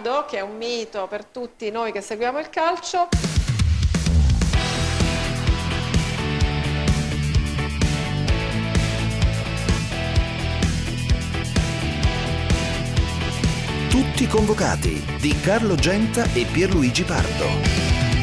Pardo, che è un mito per tutti noi che seguiamo il calcio. Tutti convocati di Carlo Genta e Pierluigi Pardo.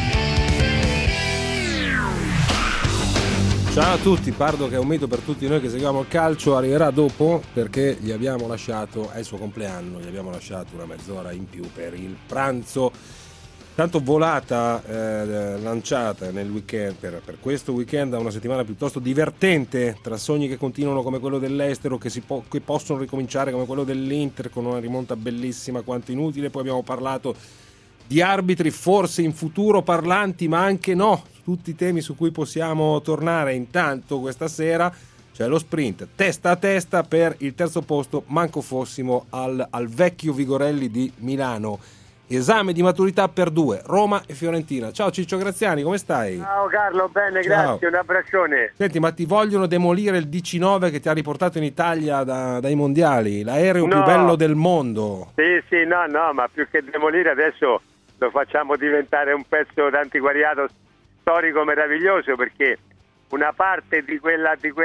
Ciao a tutti, Pardo, che è un mito per tutti noi che seguiamo il calcio, arriverà dopo perché gli abbiamo lasciato, è il suo compleanno, gli abbiamo lasciato una mezz'ora in più per il pranzo. Tanto volata lanciata nel weekend, per questo weekend, da una settimana piuttosto divertente, tra sogni che continuano come quello dell'Estero, che possono ricominciare come quello dell'Inter con una rimonta bellissima quanto inutile. Poi abbiamo parlato di arbitri forse in futuro parlanti, ma anche no, tutti i temi su cui possiamo tornare. Intanto questa sera c'è lo sprint testa a testa per il terzo posto, manco fossimo al vecchio Vigorelli di Milano. Esame di maturità per due, Roma e Fiorentina. Ciao Ciccio Graziani, come stai? Ciao Carlo, bene, Ciao. grazie, un abbraccione. Senti, ma ti vogliono demolire il DC-9 che ti ha riportato in Italia dai mondiali, l'aereo più bello del mondo. Sì, no, ma più che demolire adesso lo facciamo diventare un pezzo d'antiquariato storico meraviglioso, perché una parte di quel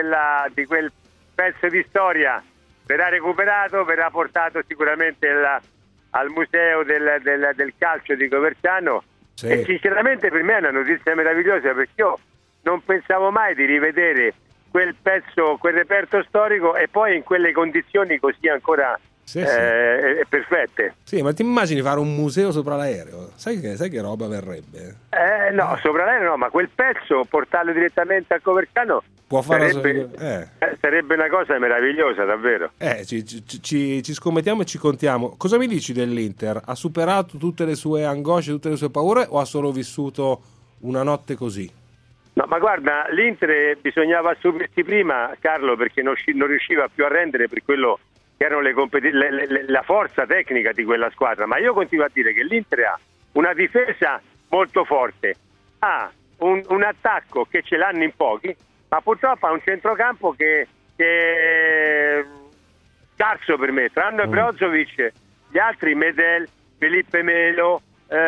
pezzo di storia verrà recuperato, verrà portato sicuramente al museo del calcio di Coverciano. Sì. E sinceramente per me è una notizia meravigliosa, perché io non pensavo mai di rivedere quel pezzo, quel reperto storico, e poi in quelle condizioni così ancora perfette. Sì, ma ti immagini fare un museo sopra l'aereo? Sai che roba verrebbe? No, sopra l'aereo no, ma quel pezzo portarlo direttamente a Coverciano sarebbe una cosa meravigliosa, davvero. Ci scommettiamo e ci contiamo. Cosa mi dici dell'Inter? Ha superato tutte le sue angosce, tutte le sue paure, o ha solo vissuto una notte così? No, ma guarda, l'Inter bisognava assumersi prima, Carlo, perché non riusciva più a rendere per quello che erano la forza tecnica di quella squadra. Ma io continuo a dire che l'Inter ha una difesa molto forte, ha un attacco che ce l'hanno in pochi, ma purtroppo ha un centrocampo che è scarso per me, tranne Brozovic, gli altri Medel, Felipe Melo,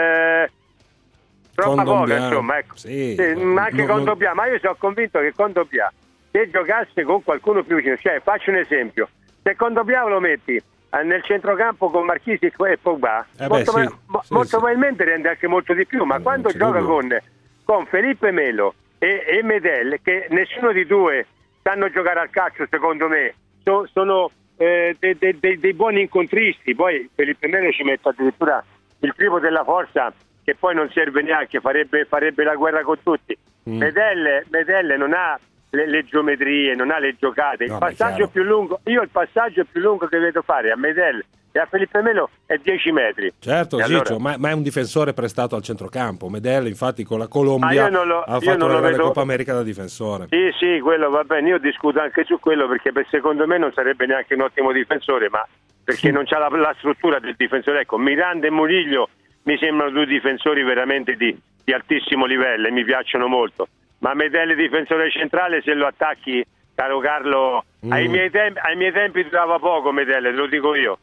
troppa poca, insomma, ecco. Ma anche Kondogbia, ma io sono convinto che Kondogbia, se giocasse con qualcuno più vicino, cioè faccio un esempio, se Kondogbia lo metti nel centrocampo con Marchisi e Pogba, molto probabilmente rende anche molto di più, ma quando gioca con Felipe Melo e Medel, che nessuno di due sanno giocare al calcio, secondo me sono dei buoni incontristi. Poi Felipe Melo ci mette addirittura il triplo della forza, che poi non serve neanche, farebbe la guerra con tutti. Medel non ha le geometrie, non ha le giocate. Il passaggio più lungo che vedo fare a Medel e a Felipe Melo è 10 metri. Certo, Ciccio, ma è un difensore prestato al centrocampo. Medel, infatti, con la Colombia ha fatto una grande Coppa America da difensore. Sì, quello va bene, io discuto anche su quello, perché secondo me non sarebbe neanche un ottimo difensore, ma perché non c'ha la struttura del difensore. Ecco, Miranda e Murillo mi sembrano due difensori veramente di altissimo livello e mi piacciono molto. Ma Medel difensore centrale, se lo attacchi, caro Carlo, ai miei tempi durava poco Medel, te lo dico io.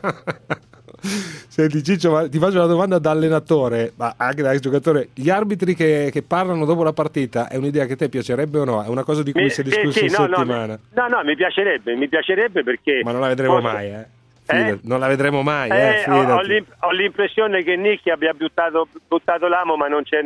Senti Ciccio, ma ti faccio una domanda da allenatore, ma anche da giocatore. Gli arbitri che parlano dopo la partita è un'idea che a te piacerebbe o no? È una cosa di cui si è discusso in settimana? No, mi piacerebbe perché... Ma non la vedremo mai, non la vedremo mai, ho l'impressione che Nicchi abbia buttato l'amo, ma non c'è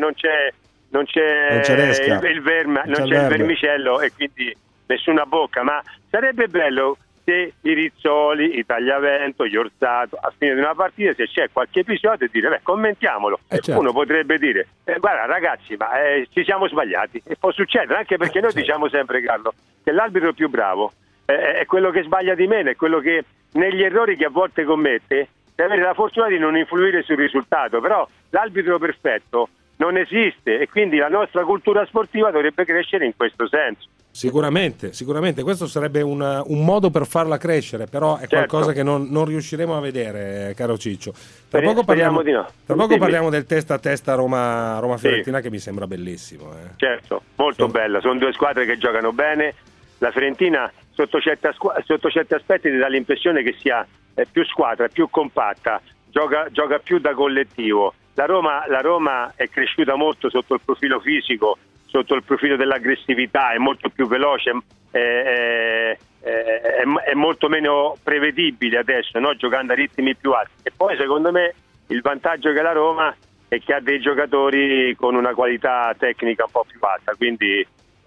il vermicello, e quindi nessuna bocca. Ma sarebbe bello se i Rizzoli, i Tagliavento, gli Orsato, a fine di una partita, se c'è qualche episodio, dire commentiamolo. Certo. Uno potrebbe dire guarda ragazzi, ma ci siamo sbagliati, e può succedere, anche perché noi diciamo sempre, Carlo, che l'arbitro più bravo è quello che sbaglia di meno, è quello che negli errori che a volte commette deve avere la fortuna di non influire sul risultato. Però l'arbitro perfetto non esiste, e quindi la nostra cultura sportiva dovrebbe crescere in questo senso. Sicuramente, questo sarebbe un modo per farla crescere, però è qualcosa che non riusciremo a vedere, caro Ciccio. Tra poco parliamo del testa a testa Roma-Fiorentina, che mi sembra bellissimo. Certo, molto bella, sono due squadre che giocano bene. La Fiorentina sotto certi aspetti ti dà l'impressione che sia più squadra, più compatta, gioca più da collettivo. La Roma è cresciuta molto sotto il profilo fisico, sotto il profilo dell'aggressività, è molto più veloce, è molto meno prevedibile adesso, no? Giocando a ritmi più alti. E poi secondo me il vantaggio che ha la Roma è che ha dei giocatori con una qualità tecnica un po' più alta, quindi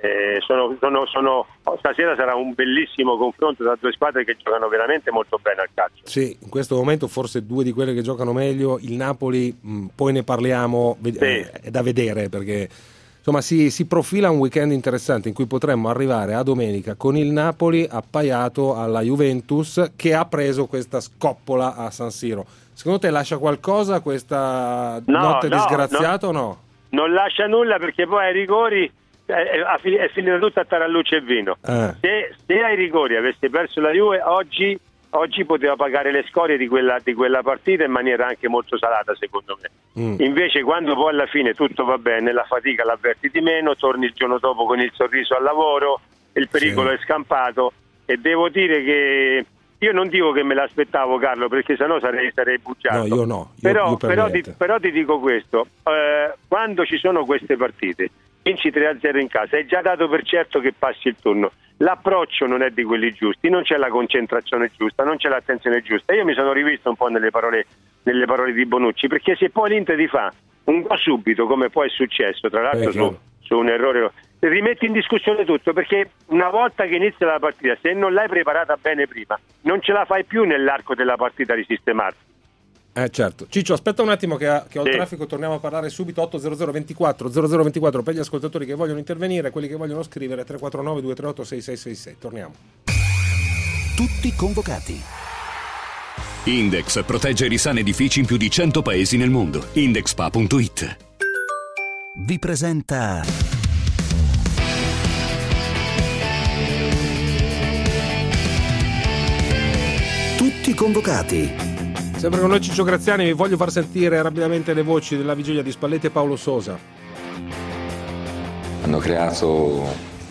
stasera sarà un bellissimo confronto tra due squadre che giocano veramente molto bene al calcio. Sì, in questo momento forse due di quelle che giocano meglio, il Napoli, poi ne parliamo, è da vedere, perché insomma si profila un weekend interessante in cui potremmo arrivare a domenica con il Napoli appaiato alla Juventus, che ha preso questa scoppola a San Siro. Secondo te lascia qualcosa questa notte disgraziata o no? Non lascia nulla, perché poi ai rigori è finita tutta a tarallucce e vino. Se ai rigori avesse perso la Juve oggi poteva pagare le scorie di quella partita in maniera anche molto salata, secondo me. Invece quando poi alla fine tutto va bene, la fatica l'avverti di meno, torni il giorno dopo con il sorriso al lavoro, il pericolo è scampato, e devo dire che io non dico che me l'aspettavo, Carlo, perché sennò sarei bugiato. No, io no. Però ti dico questo, quando ci sono queste partite, vinci 3-0 in casa, è già dato per certo che passi il turno. L'approccio non è di quelli giusti, non c'è la concentrazione giusta, non c'è l'attenzione giusta. Io mi sono rivisto un po' nelle parole di Bonucci, perché se poi l'Inter ti fa un gol subito, come poi è successo, tra l'altro su un errore, rimetti in discussione tutto, perché una volta che inizia la partita, se non l'hai preparata bene prima, non ce la fai più nell'arco della partita di sistemarti. Certo. Ciccio, aspetta un attimo che ho il traffico, torniamo a parlare subito. 800 24 0024 per gli ascoltatori che vogliono intervenire, quelli che vogliono scrivere 349 238 6666. Torniamo. Tutti convocati. Index protegge i sani edifici in più di 100 paesi nel mondo. Indexpa.it vi presenta Tutti convocati. Sempre con noi Ciccio Graziani. Vi voglio far sentire rapidamente le voci della vigilia di Spalletti e Paolo Sosa. Hanno creato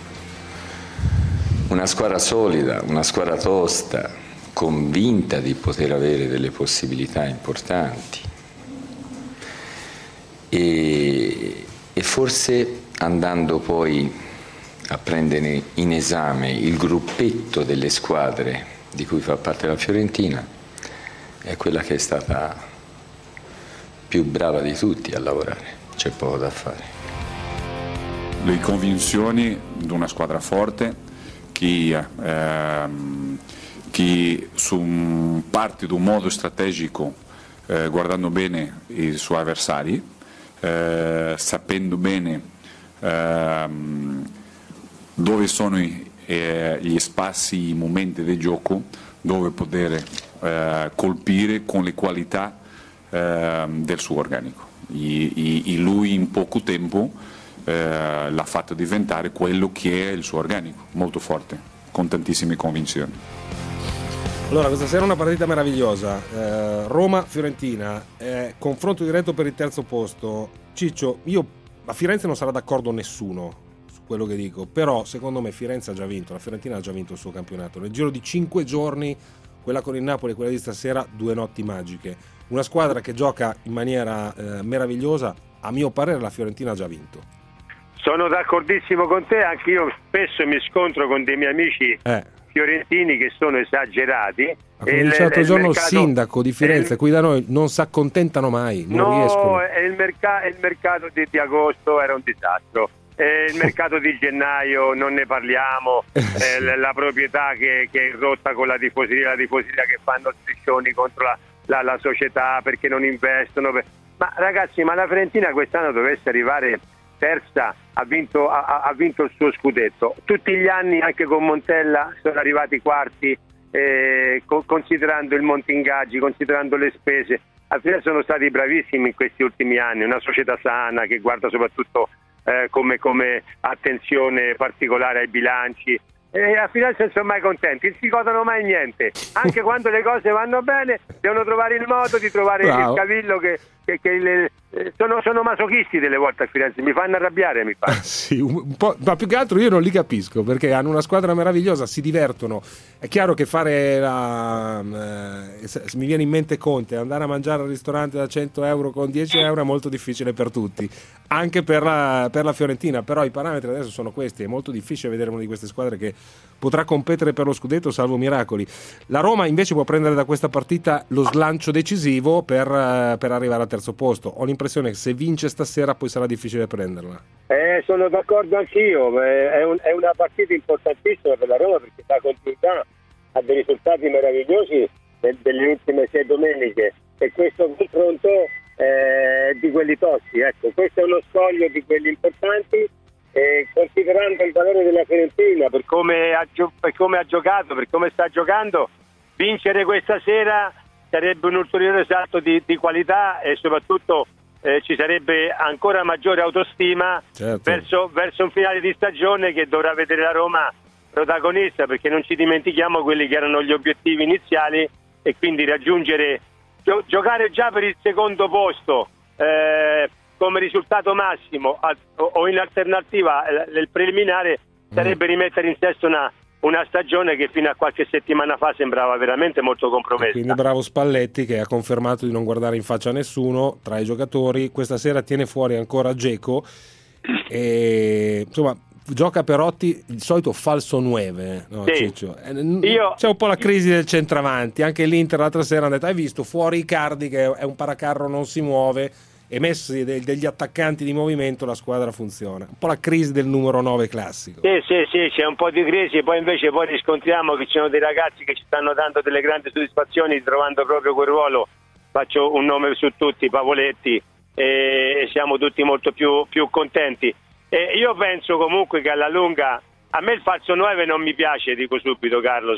una squadra solida, una squadra tosta, convinta di poter avere delle possibilità importanti, e forse andando poi a prendere in esame il gruppetto delle squadre di cui fa parte la Fiorentina, è quella che è stata più brava di tutti a lavorare, c'è poco da fare. Le convinzioni di una squadra forte che parte da un modo strategico, guardando bene i suoi avversari, sapendo bene dove sono gli spazi, i momenti di gioco dove poter colpire con le qualità del suo organico. E lui in poco tempo l'ha fatto diventare quello che è il suo organico, molto forte, con tantissime convinzioni. Allora, questa sera è una partita meravigliosa, Roma-Fiorentina, confronto diretto per il terzo posto. Ciccio, a Firenze non sarà d'accordo nessuno su quello che dico, però secondo me Firenze ha già vinto, la Fiorentina ha già vinto il suo campionato. Nel giro di 5 giorni, quella con il Napoli e quella di stasera, 2 notti magiche. Una squadra che gioca in maniera meravigliosa. A mio parere la Fiorentina ha già vinto. Sono d'accordissimo con te, anche io spesso mi scontro con dei miei amici fiorentini che sono esagerati. Ha cominciato l'altro giorno il sindaco di Firenze, qui da noi non si accontentano mai, non riescono. Il mercato di agosto era un disastro. Il mercato di gennaio non ne parliamo, la proprietà che è rotta con la tifoseria che fanno striscioni contro la società perché non investono. Ma ragazzi, ma la Fiorentina quest'anno dovesse arrivare terza, ha vinto il suo scudetto. Tutti gli anni, anche con Montella, sono arrivati quarti, considerando il monte ingaggi, considerando le spese. Alla fine sono stati bravissimi in questi ultimi anni, una società sana che guarda soprattutto come attenzione particolare ai bilanci, e a Firenze non sono mai contenti, non si godono mai niente, anche quando le cose vanno bene devono trovare il modo di trovare il cavillo che sono masochisti delle volte a Firenze, mi fanno arrabbiare, mi fa. Sì, un po', ma più che altro io non li capisco, perché hanno una squadra meravigliosa, si divertono. È chiaro che fare mi viene in mente Conte, andare a mangiare al ristorante da 100 euro con 10 euro è molto difficile per tutti, anche per la Fiorentina, però i parametri adesso sono questi, è molto difficile vedere una di queste squadre che potrà competere per lo scudetto salvo miracoli. La Roma invece può prendere da questa partita lo slancio decisivo per arrivare al terzo posto. Ho l'impressione che se vince stasera poi sarà difficile prenderla. Sono d'accordo anch'io, è una partita importantissima per la Roma perché dà continuità a dei risultati meravigliosi delle ultime 6 domeniche, e questo confronto di quelli tosti, ecco, questo è uno scoglio di quelli importanti, considerando il valore della Fiorentina per come ha giocato, per come sta giocando, vincere questa sera sarebbe un ulteriore salto di qualità, e soprattutto ci sarebbe ancora maggiore autostima, certo, verso un finale di stagione che dovrà vedere la Roma protagonista, perché non ci dimentichiamo quelli che erano gli obiettivi iniziali, e quindi giocare già per il secondo posto come risultato massimo o in alternativa nel preliminare sarebbe rimettere in sesto una stagione che fino a qualche settimana fa sembrava veramente molto compromessa. Quindi bravo Spalletti, che ha confermato di non guardare in faccia a nessuno tra i giocatori. Questa sera tiene fuori ancora Dzeko e insomma gioca Perotti, il solito falso 9, no, sì. Ciccio? C'è un po' la crisi del centravanti, anche l'Inter l'altra sera ha detto: hai visto, fuori Icardi che è un paracarro, non si muove, e messi degli attaccanti di movimento la squadra funziona. Un po' la crisi del numero 9 classico. Sì, c'è un po' di crisi, poi invece riscontriamo che ci sono dei ragazzi che ci stanno dando delle grandi soddisfazioni trovando proprio quel ruolo. Faccio un nome su tutti, Pavoletti, e siamo tutti molto più contenti. Io penso comunque che alla lunga, a me il falso 9 non mi piace, dico subito, Carlo,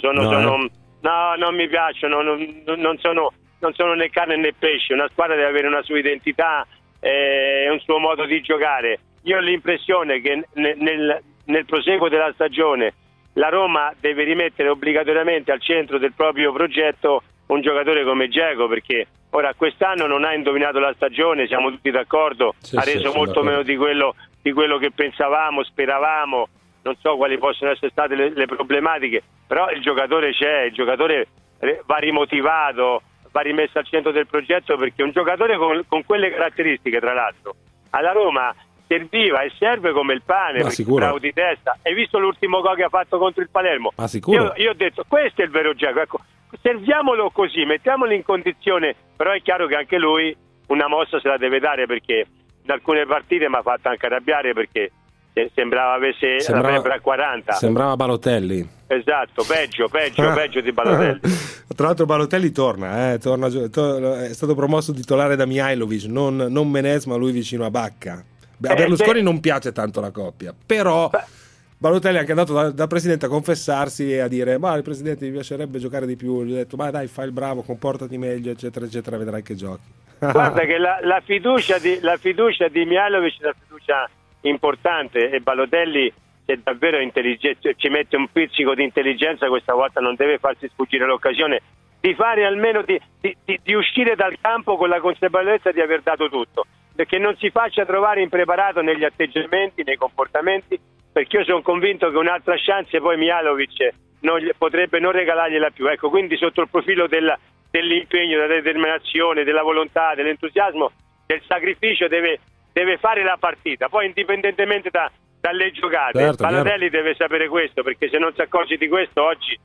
non mi piacciono, non sono né carne né pesce. Una squadra deve avere una sua identità e un suo modo di giocare. Io ho l'impressione che nel proseguo della stagione la Roma deve rimettere obbligatoriamente al centro del proprio progetto un giocatore come Dzeko, perché ora quest'anno non ha indovinato la stagione, siamo tutti d'accordo, ha reso molto meno di quello che pensavamo, speravamo. Non so quali possono essere state le problematiche, però il giocatore c'è, il giocatore va rimotivato, va rimesso al centro del progetto, perché un giocatore con quelle caratteristiche, tra l'altro, alla Roma serviva e serve come il pane, perché bravo di testa. Hai visto l'ultimo gol che ha fatto contro il Palermo? Io ho detto, questo è il vero Dzeko, ecco, serviamolo così, mettiamolo in condizione, però è chiaro che anche lui una mossa se la deve dare, perché in alcune partite mi ha fatto anche arrabbiare, perché sembrava avesse la febbre a 40. Sembrava Balotelli. Esatto, peggio di Balotelli. Tra l'altro Balotelli torna, è stato promosso titolare da Mihajlovic, non Menez, ma lui vicino a Bacca. A Berlusconi non piace tanto la coppia, però Balotelli è anche andato da presidente a confessarsi e a dire: ma il presidente mi piacerebbe giocare di più. Gli ho detto: ma dai, fai il bravo, comportati meglio, eccetera eccetera, vedrai che giochi. Guarda che la fiducia di Mihajlovic è una fiducia importante, e Balotelli, se davvero ci mette un pizzico di intelligenza, questa volta non deve farsi sfuggire l'occasione di fare almeno di uscire dal campo con la consapevolezza di aver dato tutto, perché non si faccia trovare impreparato negli atteggiamenti, nei comportamenti, perché io sono convinto che un'altra chance poi Mihajlovic potrebbe non regalargliela più. Ecco, quindi sotto il profilo dell'impegno, della determinazione, della volontà, dell'entusiasmo, del sacrificio, deve fare la partita, poi indipendentemente dalle giocate. Certo, Balotelli deve sapere questo, perché se non si accorge di questo oggi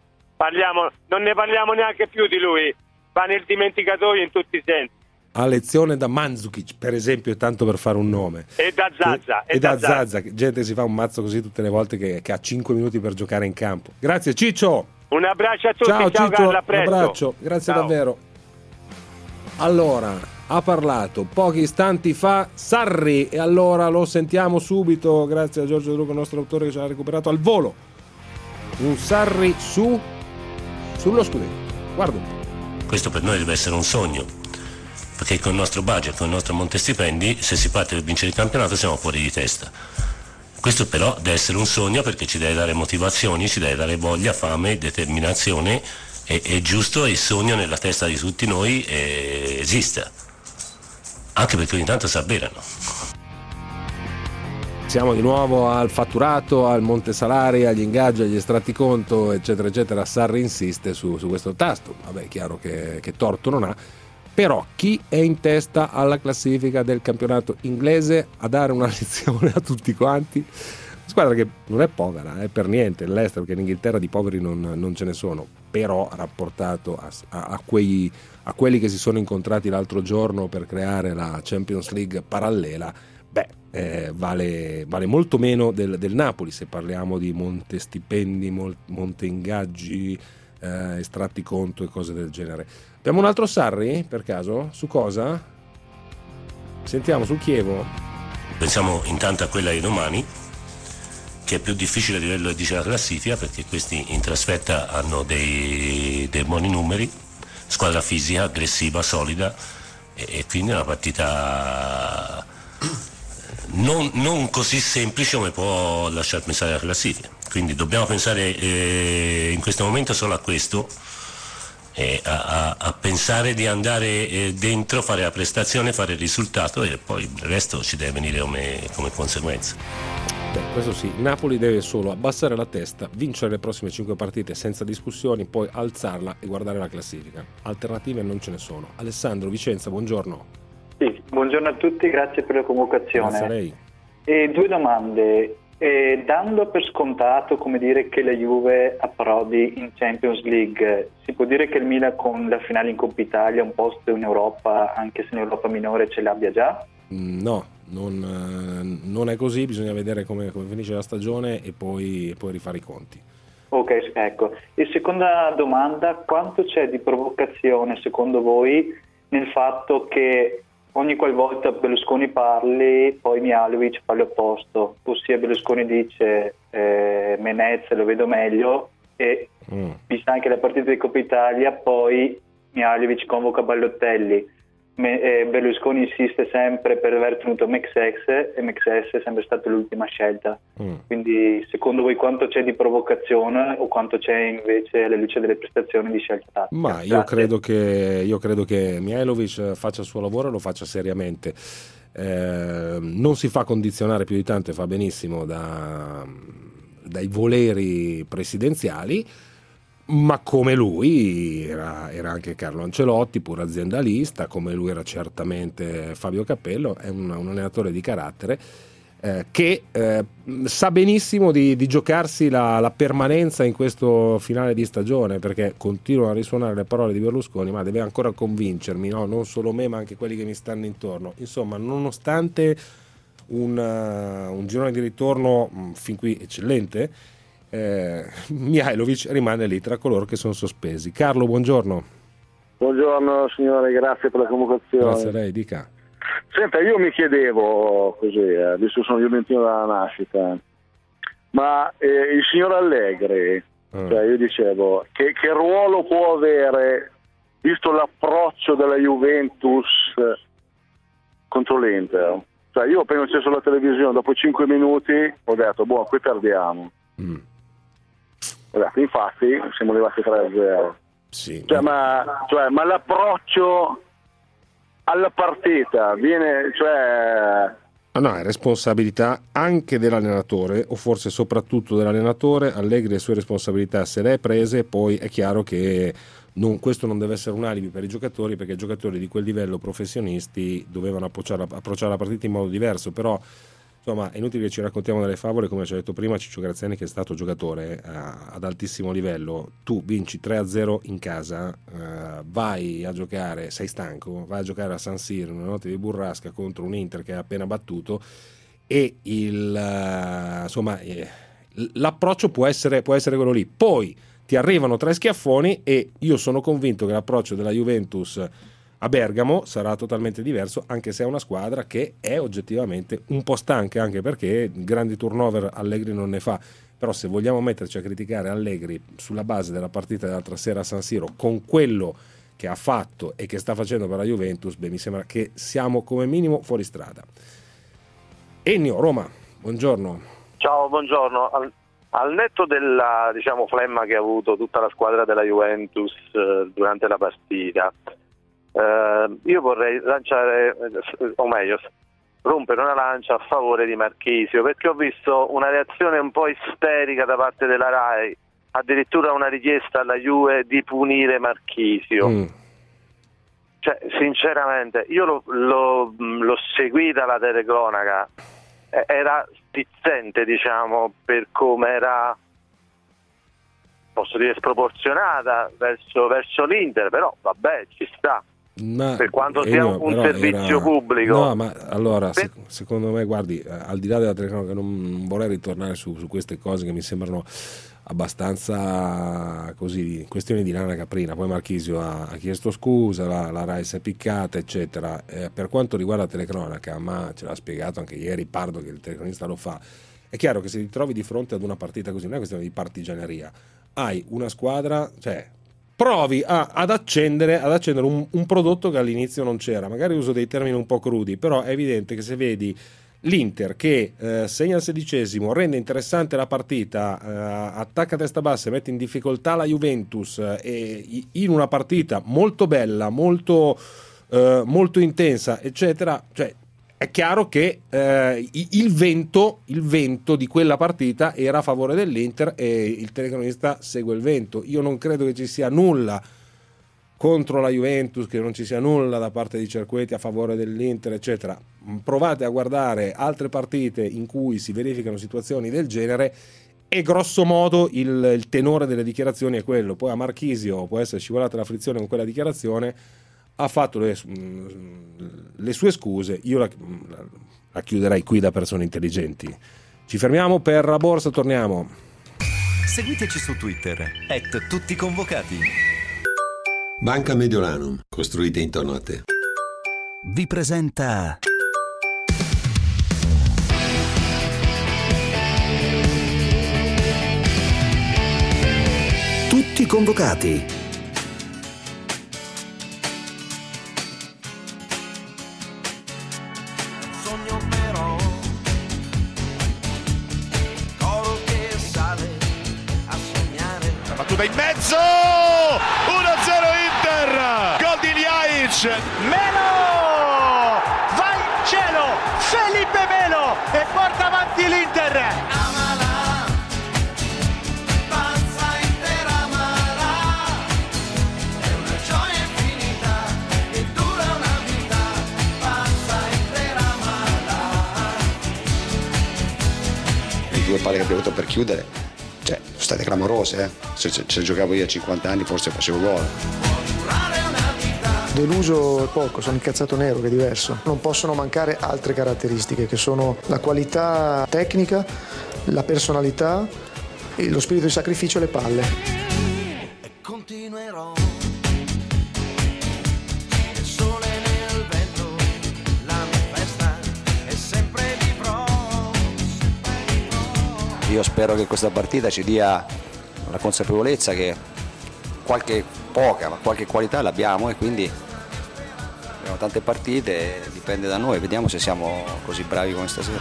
non ne parliamo neanche più di lui, va nel dimenticatoio in tutti i sensi. A lezione da Mandzukic, per esempio, tanto per fare un nome, e da Zaza. Gente si fa un mazzo così tutte le volte che ha 5 minuti per giocare in campo. Grazie Ciccio, un abbraccio a tutti. Ciao Ciccio, Carlo, a presto. Un abbraccio, grazie. Ciao. Davvero. Allora, ha parlato pochi istanti fa Sarri, e allora lo sentiamo subito, grazie a Giorgio De Luca, il nostro autore, che ci ha recuperato al volo un Sarri sullo scudetto. Guarda un po'. Questo per noi deve essere un sogno, perché con il nostro budget, con il nostro monte stipendi, se si parte per vincere il campionato siamo fuori di testa. Questo però deve essere un sogno, perché ci deve dare motivazioni, ci deve dare voglia, fame, determinazione. È giusto, il sogno nella testa di tutti noi esista. anche perché ogni tanto si avverano. Siamo di nuovo al fatturato, al monte salari, agli ingaggi, agli estratti conto, eccetera eccetera. Sarri insiste su questo tasto. Vabbè, è chiaro che torto non ha. Però chi è in testa alla classifica del campionato inglese a dare una lezione a tutti quanti? Squadra che non è povera, per niente, l'Leicester, perché in Inghilterra di poveri non ce ne sono, però rapportato a quelli che si sono incontrati l'altro giorno per creare la Champions League parallela, vale molto meno del Napoli, se parliamo di monte stipendi, monte ingaggi, estratti conto e cose del genere. Abbiamo un altro Sarri, per caso? Su cosa? Sentiamo, sul Chievo. Pensiamo intanto a quella di domani, che è più difficile a livello della classifica, perché questi in trasferta hanno dei buoni numeri, squadra fisica, aggressiva, solida, e quindi è una partita non così semplice come può lasciar pensare la classifica. Quindi dobbiamo pensare in questo momento solo a questo, a pensare di andare dentro, fare la prestazione, fare il risultato, e poi il resto ci deve venire come conseguenza. Questo sì, Napoli deve solo abbassare la testa, vincere le prossime 5 partite senza discussioni, poi alzarla e guardare la classifica. Alternative non ce ne sono. Alessandro, Vicenza, buongiorno. Sì, buongiorno a tutti, grazie per la convocazione. Grazie a lei. 2 domande. Dando per scontato, come dire, che la Juve approdi in Champions League, si può dire che il Milan con la finale in Coppa Italia un posto in Europa, anche se in Europa minore, ce l'abbia già? No, non è così, bisogna vedere come finisce la stagione e poi rifare i conti. Ok, ecco. E seconda domanda, quanto c'è di provocazione secondo voi nel fatto che ogni qualvolta Berlusconi parli, poi Mihajlović fa l'opposto, ossia Berlusconi dice Menez lo vedo meglio, e vista anche la partita di Coppa Italia, poi Mihajlović convoca Balotelli, Berlusconi insiste sempre per aver tenuto Mexes, e Mexes è sempre stata l'ultima scelta. Quindi secondo voi quanto c'è di provocazione o quanto c'è invece alla luce delle prestazioni di scelta tattica? Ma io credo che Mihajlović faccia il suo lavoro e lo faccia seriamente, non si fa condizionare più di tanto e fa benissimo dai voleri presidenziali, ma come lui era anche Carlo Ancelotti, pur aziendalista, come lui era certamente Fabio Capello. È un allenatore di carattere che sa benissimo di giocarsi la permanenza in questo finale di stagione, perché continuano a risuonare le parole di Berlusconi, ma deve ancora convincermi, no? Non solo me ma anche quelli che mi stanno intorno. Insomma, nonostante un girone di ritorno fin qui eccellente, Mihajlović rimane lì tra coloro che sono sospesi. Carlo, buongiorno. Buongiorno signore, grazie per la convocazione. Grazie a lei, dica. Senta, io mi chiedevo così, adesso sono juventino dalla nascita, ma il signor Allegri, cioè io dicevo, che ruolo può avere, visto l'approccio della Juventus contro l'Inter? Cioè io appena ho acceso la televisione, dopo 5 minuti ho detto, qui perdiamo. Infatti siamo arrivati 3-0. Sì. Ma l'approccio alla partita viene, no, è responsabilità anche dell'allenatore, o forse soprattutto dell'allenatore. Allegri le sue responsabilità se le è prese, poi è chiaro che questo non deve essere un alibi per i giocatori, perché i giocatori di quel livello, professionisti, dovevano approcciare la partita in modo diverso. Però insomma è inutile che ci raccontiamo delle favole, come ci ha detto prima Ciccio Graziani, che è stato giocatore ad altissimo livello. Tu vinci 3-0 in casa, vai a giocare, sei stanco, vai a giocare a San Siro una notte di burrasca contro un Inter che hai appena battuto, e l'approccio può essere quello lì. Poi ti arrivano 3 schiaffoni e io sono convinto che l'approccio della Juventus a Bergamo sarà totalmente diverso, anche se è una squadra che è oggettivamente un po' stanca, anche perché grandi turnover Allegri non ne fa. Però se vogliamo metterci a criticare Allegri sulla base della partita dell'altra sera a San Siro, con quello che ha fatto e che sta facendo per la Juventus, mi sembra che siamo come minimo fuori strada. Ennio, Roma, buongiorno. Ciao, buongiorno. Al netto della flemma che ha avuto tutta la squadra della Juventus durante la partita, io vorrei lanciare, o meglio, rompere una lancia a favore di Marchisio, perché ho visto una reazione un po' isterica da parte della RAI, addirittura una richiesta alla Juve di punire Marchisio. Cioè, sinceramente, io l'ho seguita la telecronaca, era stizzente, diciamo, per come era, posso dire, sproporzionata verso l'Inter, però vabbè, ci sta. Ma per quanto sia un servizio pubblico. No, ma allora secondo me, guardi, al di là della telecronaca, non vorrei ritornare su queste cose che mi sembrano abbastanza così, questioni di lana caprina. Poi Marchisio ha chiesto scusa, la RAI si è piccata, eccetera. Per quanto riguarda la telecronaca, ma ce l'ha spiegato anche ieri Pardo, che il telecronista lo fa, è chiaro che se ti trovi di fronte ad una partita così, non è questione di partigianeria, hai una squadra, cioè provi ad accendere un prodotto che all'inizio non c'era. Magari uso dei termini un po' crudi, però è evidente che se vedi l'Inter che segna al 16°, rende interessante la partita, attacca a testa bassa e mette in difficoltà la Juventus, e in una partita molto bella, molto intensa, eccetera, cioè è chiaro che il vento di quella partita era a favore dell'Inter e il telecronista segue il vento. Io non credo che ci sia nulla contro la Juventus, che non ci sia nulla da parte di Cerqueti a favore dell'Inter, eccetera. Provate a guardare altre partite in cui si verificano situazioni del genere e grosso modo il tenore delle dichiarazioni è quello. Poi a Marchisio può essere scivolata la frizione con quella dichiarazione, ha fatto le sue scuse, io la chiuderei qui da persone intelligenti. Ci fermiamo per la borsa, torniamo. Seguiteci su Twitter @tutticonvocati. Banca Mediolanum, costruite intorno a te. Vi presenta Tutti convocati. In mezzo 1-0 Inter, gol di Ljajic, Melo va in cielo, Felipe Melo e porta avanti l'Inter. Amala, pazza intera amala, è una gioia infinita che dura una vita, pazza intera amala. Le due palle che abbiamo avuto per chiudere, cioè, sono state clamorose, se giocavo io a 50 anni forse facevo gol. Deluso è poco, sono incazzato nero, che è diverso. Non possono mancare altre caratteristiche che sono la qualità tecnica, la personalità, lo spirito di sacrificio e le palle. E continuerò. Io spero che questa partita ci dia la consapevolezza che qualche qualità l'abbiamo, e quindi abbiamo tante partite, dipende da noi, vediamo se siamo così bravi come stasera.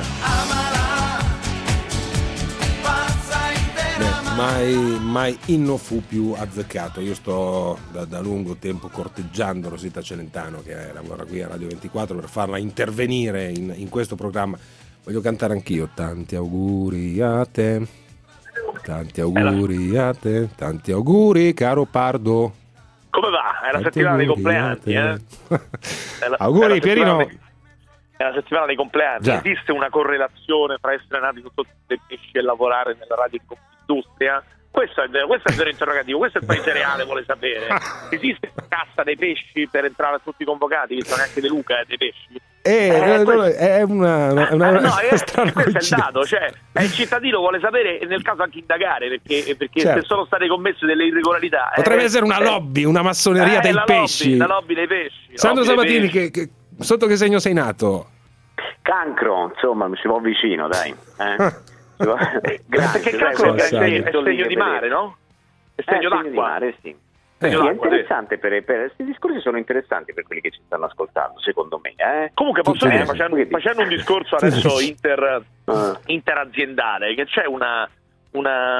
Mai Inno fu più azzeccato. Io sto da lungo tempo corteggiando Rosita Celentano, che lavora qui a Radio 24, per farla intervenire in questo programma. Voglio cantare anch'io. Tanti auguri a te, tanti auguri a te, tanti auguri caro Pardo. Come va? È la settimana dei compleanni, Auguri Pierino. È la settimana dei compleanni. Già. Esiste una correlazione fra essere nati sotto dei pesci e lavorare nella radioindustria? Questo è vero interrogativo, questo è il paese reale, vuole sapere. Esiste una cassa dei pesci per entrare a tutti i convocati, visto che anche De Luca è dei pesci? È una strana questo è il dato, cioè il cittadino vuole sapere e nel caso anche indagare, perché certo, se sono state commesse delle irregolarità potrebbe essere una lobby, una massoneria dei pesci. La lobby dei pesci. Sandro Sabatini, sotto che segno sei nato? Cancro, insomma, ci va vicino, dai. Perché cancro è segno di mare, no? È segno d'acqua. Di mare, sì. È interessante questi discorsi sono interessanti per quelli che ci stanno ascoltando, secondo me. Comunque posso dire, facendo un discorso adesso interaziendale, che c'è una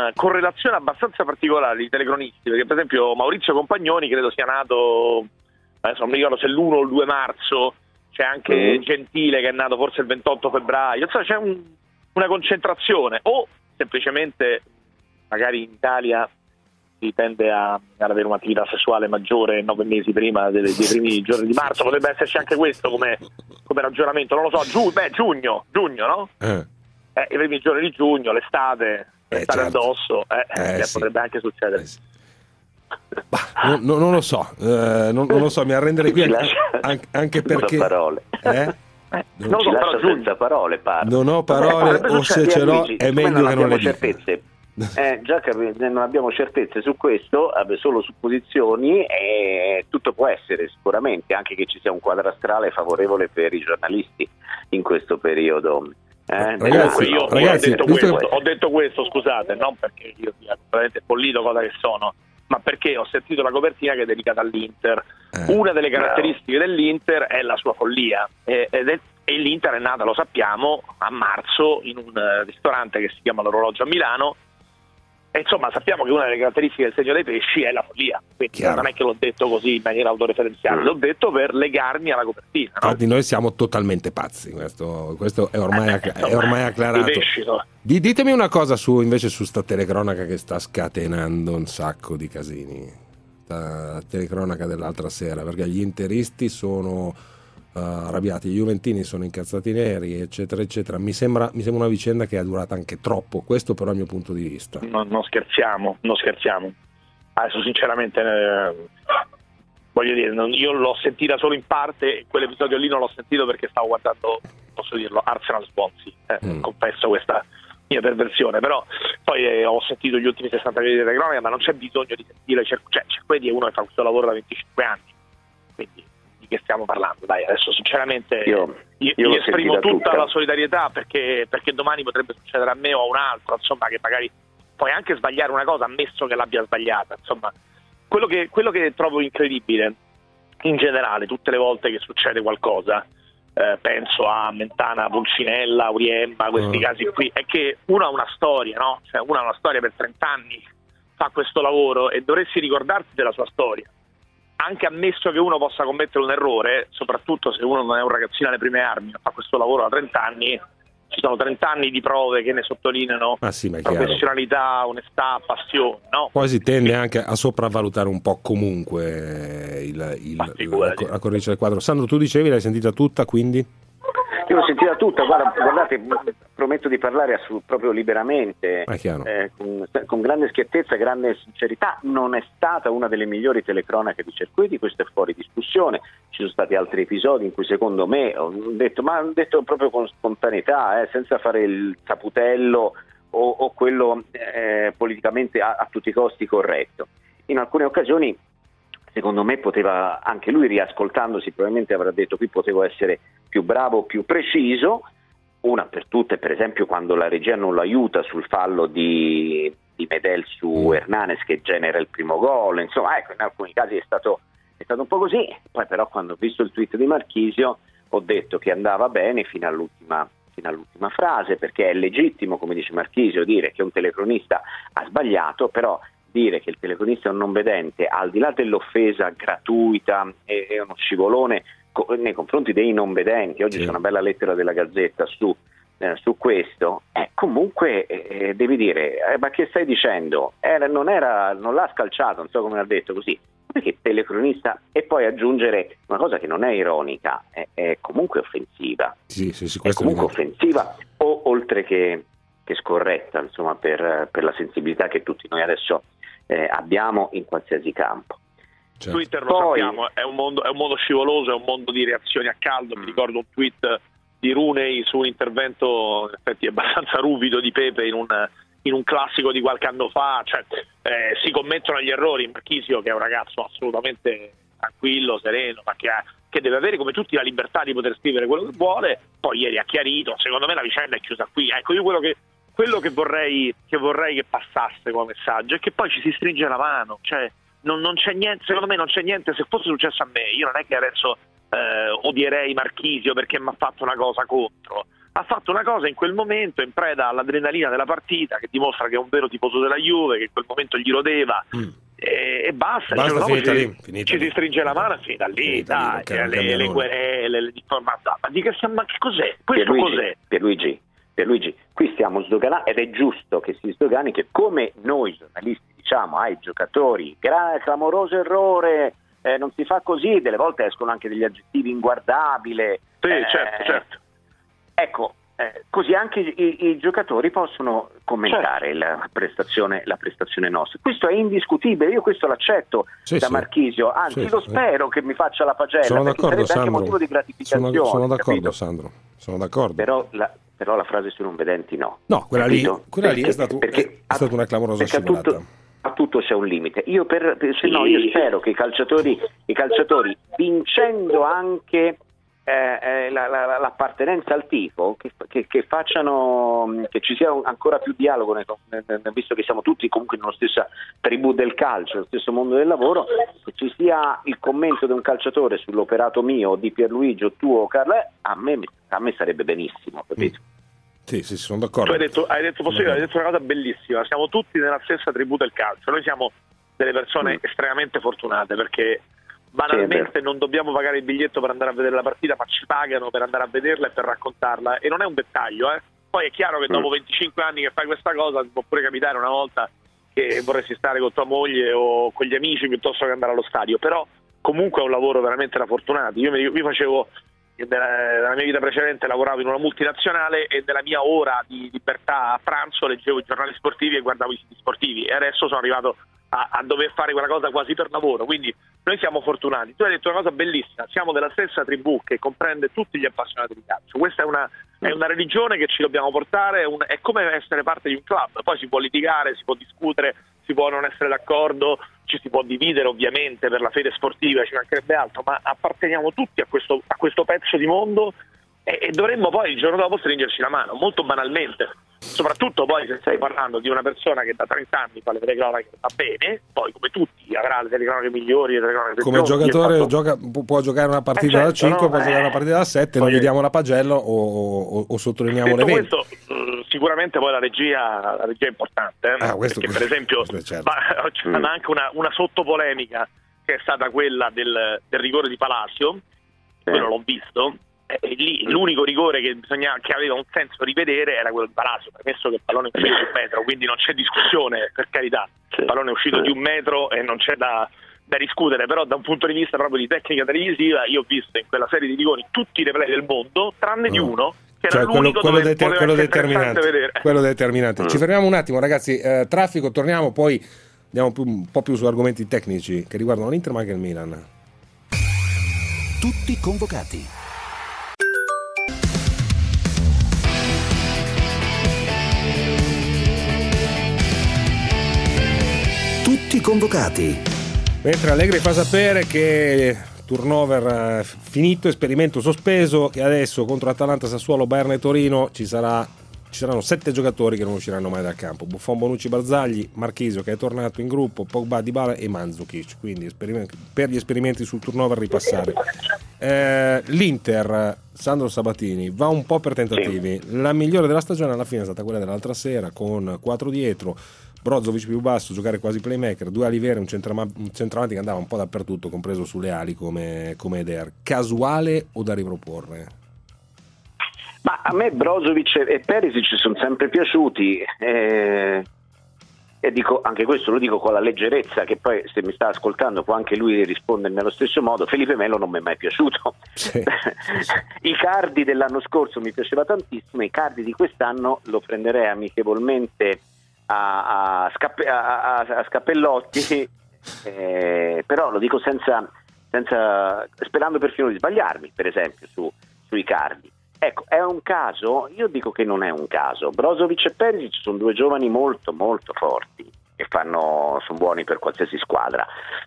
correlazione abbastanza particolare di telecronisti, perché per esempio Maurizio Compagnoni credo sia nato adesso non mi ricordo se l'1 o il 2 marzo, c'è anche Gentile che è nato forse il 28 febbraio, insomma c'è una concentrazione, o semplicemente magari in Italia si tende ad avere un'attività sessuale maggiore 9 mesi prima dei primi giorni di marzo, potrebbe esserci anche questo come ragionamento, non lo so, giugno, no? I primi giorni di giugno, l'estate certo. Addosso, potrebbe anche succedere. Non lo so, non lo so, mi arrenderei qui anche perché... parole. Non lo so, però senza parole parlo. Non ho parole, o se ce l'ho è meglio che non le dica. Già che non abbiamo certezze su questo, solo supposizioni, e tutto può essere sicuramente, anche che ci sia un quadro astrale favorevole per i giornalisti in questo periodo. Ragazzi, ho detto questo, scusate, non perché io sia veramente bollito cosa che sono, ma perché ho sentito la copertina che è dedicata all'Inter. Una delle caratteristiche dell'Inter è la sua follia, e l'Inter è nata, lo sappiamo, a marzo in un ristorante che si chiama l'Orologio a Milano. E insomma sappiamo che una delle caratteristiche del segno dei pesci è la follia, quindi non è che l'ho detto così in maniera autoreferenziale, l'ho detto per legarmi alla copertina, no? Infatti noi siamo totalmente pazzi, questo è ormai acclarato. Ditemi una cosa invece su sta telecronaca che sta scatenando un sacco di casini, la telecronaca dell'altra sera, perché gli interisti sono arrabbiati, i juventini sono incazzati neri, eccetera eccetera. Mi sembra una vicenda che è durata anche troppo, questo però è il mio punto di vista. Non scherziamo. Adesso sinceramente voglio dire, io l'ho sentita solo in parte, quell'episodio lì non l'ho sentito perché stavo guardando, posso dirlo, Arsenal Swansea, confesso questa mia perversione, però poi ho sentito gli ultimi 60 minuti di telecronaca, ma non c'è bisogno di sentire, Cerqueti è uno che fa questo lavoro da 25 anni, quindi che stiamo parlando, dai, adesso sinceramente io esprimo tutta la solidarietà perché domani potrebbe succedere a me o a un altro, insomma, che magari puoi anche sbagliare una cosa ammesso che l'abbia sbagliata, insomma. Quello che trovo incredibile in generale tutte le volte che succede qualcosa, penso a Mentana, Pulcinella, Auriemma, questi casi qui, è che uno ha una storia, no? Cioè uno ha una storia, per 30 anni fa questo lavoro e dovresti ricordarti della sua storia. Anche ammesso che uno possa commettere un errore, soprattutto se uno non è un ragazzino alle prime armi, ma fa questo lavoro da 30 anni, ci sono 30 anni di prove che ne sottolineano professionalità, onestà, passione, no? Poi si tende anche a sopravvalutare un po' comunque la cornice del quadro. Sandro, tu dicevi, l'hai sentita tutta, quindi? Io l'ho sentita tutta, guardate, prometto di parlare proprio liberamente, con grande schiettezza, grande sincerità. Non è stata una delle migliori telecronache di Cerqueti, questo è fuori discussione. Ci sono stati altri episodi in cui secondo me ho detto proprio con spontaneità, senza fare il saputello o quello politicamente a tutti i costi corretto. In alcune occasioni secondo me poteva, anche lui riascoltandosi probabilmente avrà detto qui potevo essere più bravo, più preciso. Una per tutte, per esempio, quando la regia non lo aiuta sul fallo di Medel su Hernanes che genera il primo gol, insomma, ecco, in alcuni casi è stato un po' così. Poi però quando ho visto il tweet di Marchisio ho detto che andava bene fino all'ultima frase, perché è legittimo, come dice Marchisio, dire che un telecronista ha sbagliato, però dire che il telecronista è un non vedente, al di là dell'offesa gratuita e uno scivolone nei confronti dei non vedenti, oggi c'è una bella lettera della Gazzetta su questo, comunque devi dire, ma che stai dicendo? Non l'ha scalciato, non so come l'ha detto così, perché telecronista, e poi aggiungere una cosa che non è ironica, è comunque offensiva, è comunque offensiva, oltre che scorretta, insomma, per la sensibilità che tutti noi adesso abbiamo in qualsiasi campo. Certo. Twitter lo sappiamo, è un mondo scivoloso, è un mondo di reazioni a caldo. Mi ricordo un tweet di Rooney su un intervento in effetti abbastanza ruvido di Pepe in un classico di qualche anno fa, cioè si commettono gli errori. Marchisio, che è un ragazzo assolutamente tranquillo, sereno, ma che deve avere come tutti la libertà di poter scrivere quello che vuole, poi ieri ha chiarito, secondo me la vicenda è chiusa qui. Ecco, io quello che vorrei che passasse come messaggio è che poi ci si stringe la mano, cioè non c'è niente, secondo me non c'è niente. Se fosse successo a me, io non è che adesso odierei Marchisio perché mi ha fatto una cosa contro, ha fatto una cosa in quel momento in preda all'adrenalina della partita, che dimostra che è un vero tifoso della Juve, che in quel momento gli rodeva e basta, finita ci lì. si stringe la mano, finita lì, dai, le querele, le difformazioni. Ma che cos'è? Questo cos'è? Pierluigi, qui stiamo sdoganando, ed è giusto che si sdogani, che come noi giornalisti diciamo ai giocatori, clamoroso errore, non si fa così, delle volte escono anche degli aggettivi inguardabile. Sì, certo. Ecco, così anche i giocatori possono commentare la prestazione nostra. Questo è indiscutibile, io questo l'accetto da Marchisio, anzi lo spero che mi faccia la pagella, sono perché d'accordo, sarebbe anche motivo di gratificazione. Sono d'accordo, capito? Sandro, sono d'accordo. Però la frase sui non vedenti no. No, quella lì è stata una clamorosa scivolata. A tutto c'è un limite. Io spero che i calciatori vincendo anche l'appartenenza al tifo, che facciano, che ci sia ancora più dialogo, visto che siamo tutti comunque nella stessa tribù del calcio, nello stesso mondo del lavoro, che ci sia il commento di un calciatore sull'operato mio, di Pierluigi o tuo o Carlo, a me sarebbe benissimo, capito? Sì, sono d'accordo. Tu hai detto una cosa bellissima, siamo tutti nella stessa tribù del calcio, noi siamo delle persone estremamente fortunate, perché banalmente non dobbiamo pagare il biglietto per andare a vedere la partita, ma ci pagano per andare a vederla e per raccontarla, e non è un dettaglio, Poi è chiaro che dopo 25 anni che fai questa cosa ti può pure capitare una volta che vorresti stare con tua moglie o con gli amici piuttosto che andare allo stadio, però comunque è un lavoro veramente da fortunati. Io facevo, nella mia vita precedente lavoravo in una multinazionale, e nella mia ora di libertà a pranzo leggevo i giornali sportivi e guardavo i siti sportivi, e adesso sono arrivato a dover fare quella cosa quasi per lavoro, quindi noi siamo fortunati. Tu hai detto una cosa bellissima, siamo della stessa tribù che comprende tutti gli appassionati di calcio. Questa è una religione che ci dobbiamo portare, è come essere parte di un club. Poi si può litigare, si può discutere, si può non essere d'accordo, ci si può dividere ovviamente per la fede sportiva, ci mancherebbe altro, ma apparteniamo tutti a questo pezzo di mondo, e dovremmo poi il giorno dopo stringerci la mano, molto banalmente. Soprattutto poi se stai parlando di una persona che da 30 anni fa le telecronache va bene, poi come tutti avrà le telecronache migliori, le telecronache come giocatore può giocare una partita da 5, può giocare una partita da 7, non gli diamo la pagella o sottolineiamo l'evento. Questo, sicuramente poi la regia è importante, perché per esempio c'è anche una sottopolemica che è stata quella del rigore di Palacio, quello l'ho visto. E lì l'unico rigore che aveva un senso rivedere era quello di Palacio, premesso che il pallone è uscito di 1 metro, quindi non c'è discussione, per carità, il pallone è uscito di 1 metro e non c'è da discutere, però da un punto di vista proprio di tecnica televisiva io ho visto in quella serie di rigori tutti i replay del mondo, tranne di uno che era l'unico quello determinante vedere. Quello determinante. Ci fermiamo un attimo, ragazzi, traffico, torniamo, poi andiamo un po' più su argomenti tecnici che riguardano l'Inter ma anche il Milan. Tutti convocati. Tutti convocati. Mentre Allegri fa sapere che turnover finito, esperimento sospeso, che adesso contro Atalanta, Sassuolo, Bayern e Torino ci saranno 7 giocatori che non usciranno mai dal campo: Buffon, Bonucci, Barzagli, Marchisio che è tornato in gruppo, Pogba, Dybala e Mandzukic. Quindi per gli esperimenti sul turnover ripassare. L'Inter, Sandro Sabatini, va un po' per tentativi. La migliore della stagione alla fine è stata quella dell'altra sera, con 4 dietro, Brozovic più basso, giocare quasi playmaker, 2 ali vere, un centravanti che andava un po' dappertutto, compreso sulle ali come Eder. Casuale o da riproporre? Ma a me Brozovic e Perisic ci sono sempre piaciuti, e dico anche questo, lo dico con la leggerezza che poi, se mi sta ascoltando, può anche lui rispondere nello stesso modo. Felipe Melo non mi è mai piaciuto. Sì. Icardi dell'anno scorso mi piaceva tantissimo, Icardi di quest'anno lo prenderei amichevolmente a scappellotti, però lo dico senza sperando perfino di sbagliarmi, per esempio su Icardi. Ecco, è un caso? Io dico che non è un caso. Brozovic e Perisic sono 2 giovani molto molto forti e sono buoni per qualsiasi squadra.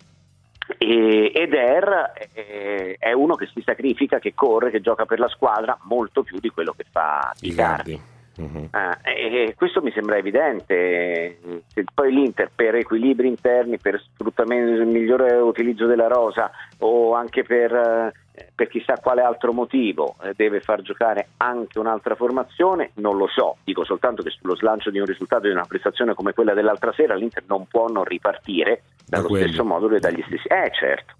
Eder è uno che si sacrifica, che corre, che gioca per la squadra molto più di quello che fa Icardi. E questo mi sembra evidente. Se poi l'Inter, per equilibri interni, per sfruttamento, il migliore utilizzo della rosa, o anche per chissà quale altro motivo, deve far giocare anche un'altra formazione, non lo so. Dico soltanto che sullo slancio di un risultato, di una prestazione come quella dell'altra sera, l'Inter non può non ripartire dallo stesso modo e dagli stessi. Certo.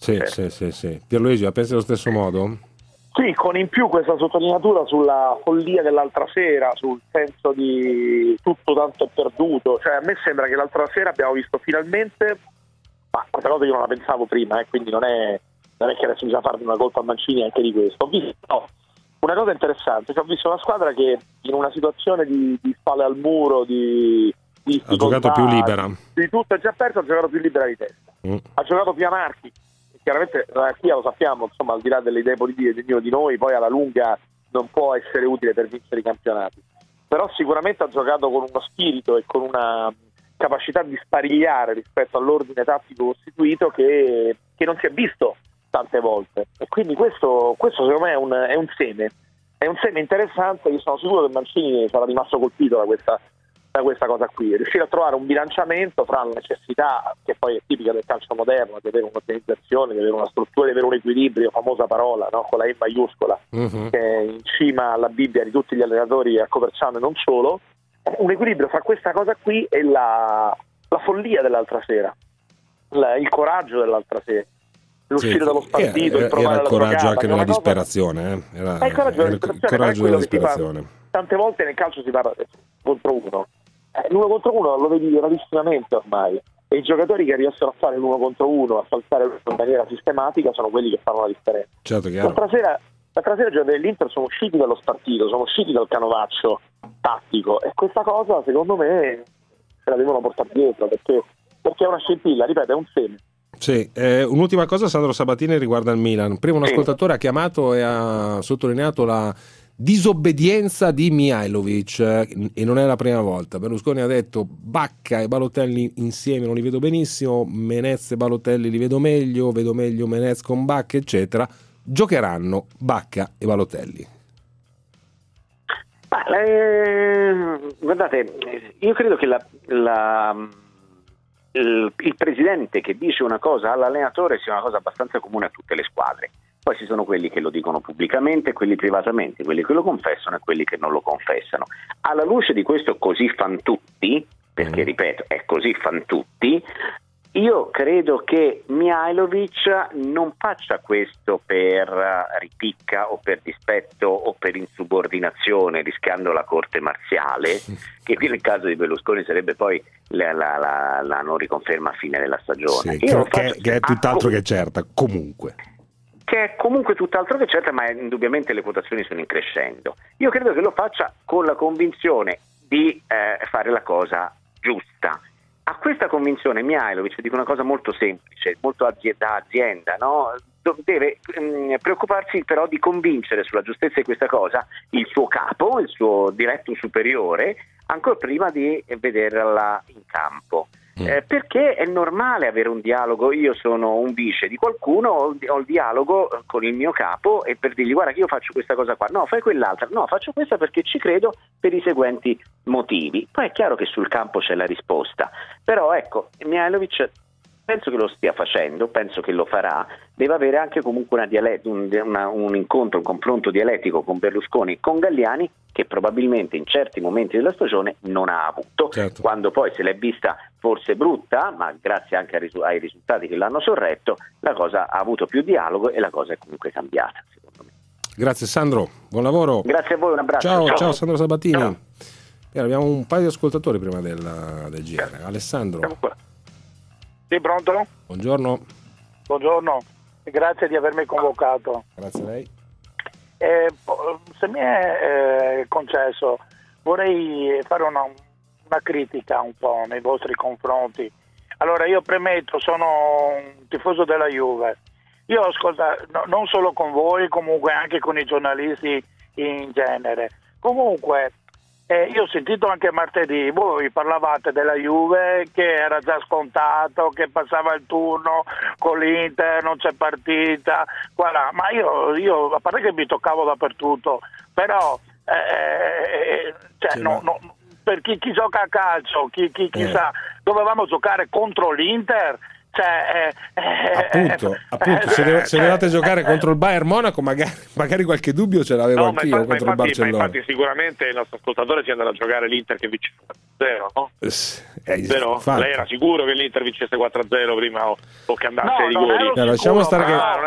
Sì. Pierluigi, la pensi allo stesso modo? Sì, con in più questa sottolineatura sulla follia dell'altra sera, sul senso di tutto tanto è perduto. Cioè, a me sembra che l'altra sera abbiamo visto finalmente, ma questa cosa io non la pensavo prima, quindi non è che adesso bisogna farne una colpa a Mancini anche di questo. Ho visto una cosa interessante, ho visto una squadra che in una situazione di spalle al muro, di ha giocato più libera, di tutto è già perso, ha giocato più libera di testa, ha giocato più anarchico. Chiaramente l'anarchia, lo sappiamo, insomma, al di là delle idee politiche di ognuno di noi, poi alla lunga non può essere utile per vincere i campionati, però sicuramente ha giocato con uno spirito e con una capacità di sparigliare rispetto all'ordine tattico costituito che non si è visto tante volte, e quindi questo secondo me è un seme interessante. Io sono sicuro che Mancini sarà rimasto colpito da questa cosa qui, riuscire a trovare un bilanciamento fra la necessità, che poi è tipica del calcio moderno, di avere un'organizzazione, di avere una struttura, di avere un equilibrio, famosa parola, no? Con la E maiuscola, che è in cima alla Bibbia di tutti gli allenatori a Coverciano e non solo, un equilibrio fra questa cosa qui e la follia dell'altra sera, il coraggio dell'altra sera, l'uscire dallo spartito, il provare era il la coraggio giocata, anche della disperazione, Era il coraggio della disperazione. Tante volte nel calcio si parla contro uno, l'uno contro uno lo vedi rarissimamente ormai, e i giocatori che riescono a fare l'uno contro uno, a saltare in maniera sistematica, sono quelli che fanno la differenza. Certo, l'altra sera i giocatori dell'Inter sono usciti dallo spartito, sono usciti dal canovaccio tattico, e questa cosa secondo me se la devono portare dietro, perché è una scintilla, ripeto, è un seme. Sì, un'ultima cosa, Sandro Sabatini, riguarda il Milan. Prima un ascoltatore ha chiamato e ha sottolineato la disobbedienza di Mihajlovic, e non è la prima volta. Berlusconi ha detto Bacca e Balotelli insieme non li vedo benissimo, Menez e Balotelli li vedo meglio Menez con Bacca, eccetera. Giocheranno Bacca e Balotelli? Guardate, io credo che il presidente che dice una cosa all'allenatore sia una cosa abbastanza comune a tutte le squadre. Poi ci sono quelli che lo dicono pubblicamente, quelli privatamente, quelli che lo confessano e quelli che non lo confessano. Alla luce di questo così fan tutti, perché ripeto, è così fan tutti, io credo che Mihajlovic non faccia questo per ripicca o per dispetto o per insubordinazione, rischiando la corte marziale, che qui nel caso di Berlusconi sarebbe poi la non riconferma a fine della stagione. Sì, che è tutt'altro che certa, comunque. Che è comunque tutt'altro che certa, ma indubbiamente le quotazioni sono in crescendo. Io credo che lo faccia con la convinzione di fare la cosa giusta. A questa convinzione Mihajlovic dico una cosa molto semplice, molto da azienda, no? Deve preoccuparsi però di convincere sulla giustezza di questa cosa il suo capo, il suo diretto superiore, ancora prima di vederla in campo. Perché è normale avere un dialogo. Io sono un vice di qualcuno, ho il dialogo con il mio capo, e per dirgli guarda che io faccio questa cosa qua, no fai quell'altra, no faccio questa perché ci credo per i seguenti motivi. Poi è chiaro che sul campo c'è la risposta, però ecco, Mihajlovic penso che lo stia facendo, penso che lo farà, deve avere anche comunque un incontro, un confronto dialettico con Berlusconi e con Galliani, che probabilmente in certi momenti della stagione non ha avuto, certo. Quando poi se l'è vista forse brutta, ma grazie anche ai risultati che l'hanno sorretto, la cosa ha avuto più dialogo e la cosa è comunque cambiata, secondo me. Grazie Sandro, buon lavoro. Grazie a voi, un abbraccio. Ciao Sandro Sabatini. Ciao. Abbiamo un paio di ascoltatori prima del GR. Alessandro. Sì, pronto? Buongiorno, grazie di avermi convocato. Grazie a lei. Se mi è concesso, vorrei fare una critica un po' nei vostri confronti. Allora, io premetto, sono un tifoso della Juve. Io ascolto non solo con voi, comunque anche con i giornalisti in genere. Comunque, io ho sentito anche martedì, voi parlavate della Juve che era già scontato, che passava il turno con l'Inter, non c'è partita, guarda, ma io a parte che mi toccavo dappertutto, però per chi gioca a calcio, chi sa, dovevamo giocare contro l'Inter. Appunto, se dovevate giocare contro il Bayern Monaco, magari qualche dubbio ce l'avevo anch'io contro il Barcellona. Ma infatti sicuramente il nostro ascoltatore si andrà a giocare l'Inter che vince 4-0, no? Vero? Lei era sicuro che l'Inter vincesse 4-0 prima o che andasse ai rigori? Lasciamo stare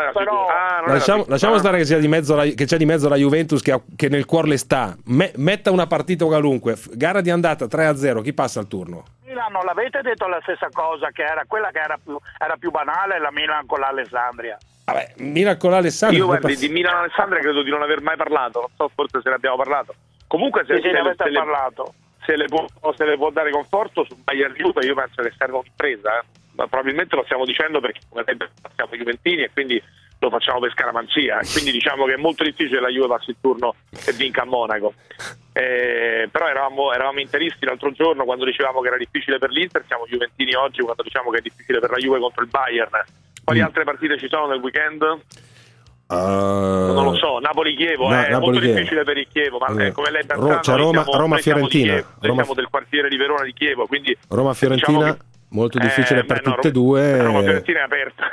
che c'è di mezzo la Juventus che nel cuore le sta. Metta una partita qualunque, gara di andata 3-0, chi passa al turno? Non l'avete detto la stessa cosa, che era quella che era più banale, la Milan con l'Alessandria? Vabbè, Milan con l'Alessandria. Io guardi, di Milan Alessandria credo di non aver mai parlato, non so, forse se ne abbiamo parlato. Comunque se ne avete parlato. Se le può dare conforto su Bayern Juve, io penso che serva un'impresa, ma probabilmente lo stiamo dicendo perché come lei siamo juventini e quindi lo facciamo per scaramanzia, quindi diciamo che è molto difficile la Juve passi il turno e vinca a Monaco. Però eravamo interisti l'altro giorno quando dicevamo che era difficile per l'Inter, siamo juventini oggi quando diciamo che è difficile per la Juve contro il Bayern. Quali altre partite ci sono nel weekend? Non lo so, Napoli-Chievo è molto difficile per il Chievo, ma come lei ben sa, c'è Roma-Fiorentina. Noi siamo del quartiere di Verona di Chievo, quindi Roma-Fiorentina diciamo molto difficile per tutte e due. Roma-Fiorentina è aperta.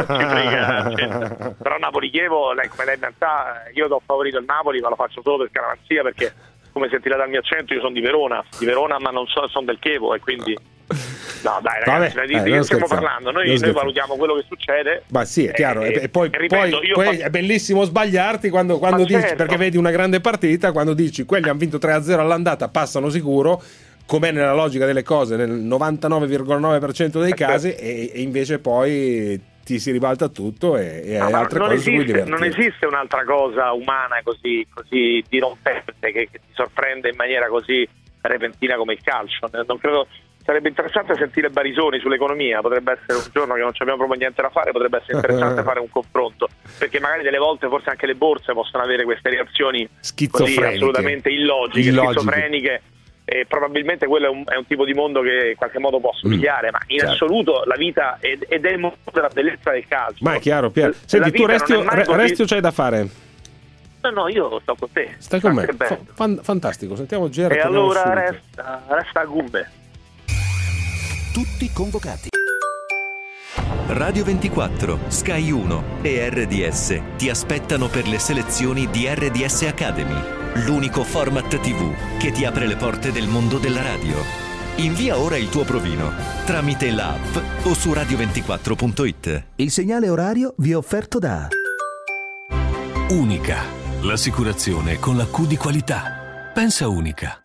Però Napoli-Chievo, come lei ben sa, io do favorito il Napoli, ma lo faccio solo per scaramanzia, perché come sentirà dal mio accento io sono di Verona, ma non sono del Chievo, e quindi no dai ragazzi, di che stiamo parlando? Noi valutiamo quello che succede. Ma sì, è chiaro, e poi è bellissimo sbagliarti quando dici, certo, perché vedi una grande partita, quando dici quelli hanno vinto 3-0 all'andata, passano sicuro, com'è nella logica delle cose nel 99,9% dei casi, e invece poi ti si ribalta tutto e hai altre cose su cui divertirti. Non esiste un'altra cosa umana così dirompente che ti sorprende in maniera così repentina come il calcio. Non credo. Sarebbe interessante sentire Barisoni sull'economia, potrebbe essere un giorno che non abbiamo proprio niente da fare, potrebbe essere interessante fare un confronto, perché magari delle volte forse anche le borse possono avere queste reazioni così assolutamente illogiche, schizofreniche, e probabilmente quello è un tipo di mondo che in qualche modo può assomigliare, ma in assoluto la vita ed è il mondo della bellezza del calcio. Ma è chiaro, Pier. Senti, tu resti o c'hai da fare? No, io sto con te. Stai con me? Fantastico, sentiamo Gerard. E allora resta a Gumbe. Tutti convocati. Radio 24, Sky 1 e RDS ti aspettano per le selezioni di RDS Academy, l'unico format TV che ti apre le porte del mondo della radio. Invia ora il tuo provino tramite l'app o su radio24.it. Il segnale orario vi è offerto da Unica, l'assicurazione con la Q di qualità. Pensa Unica.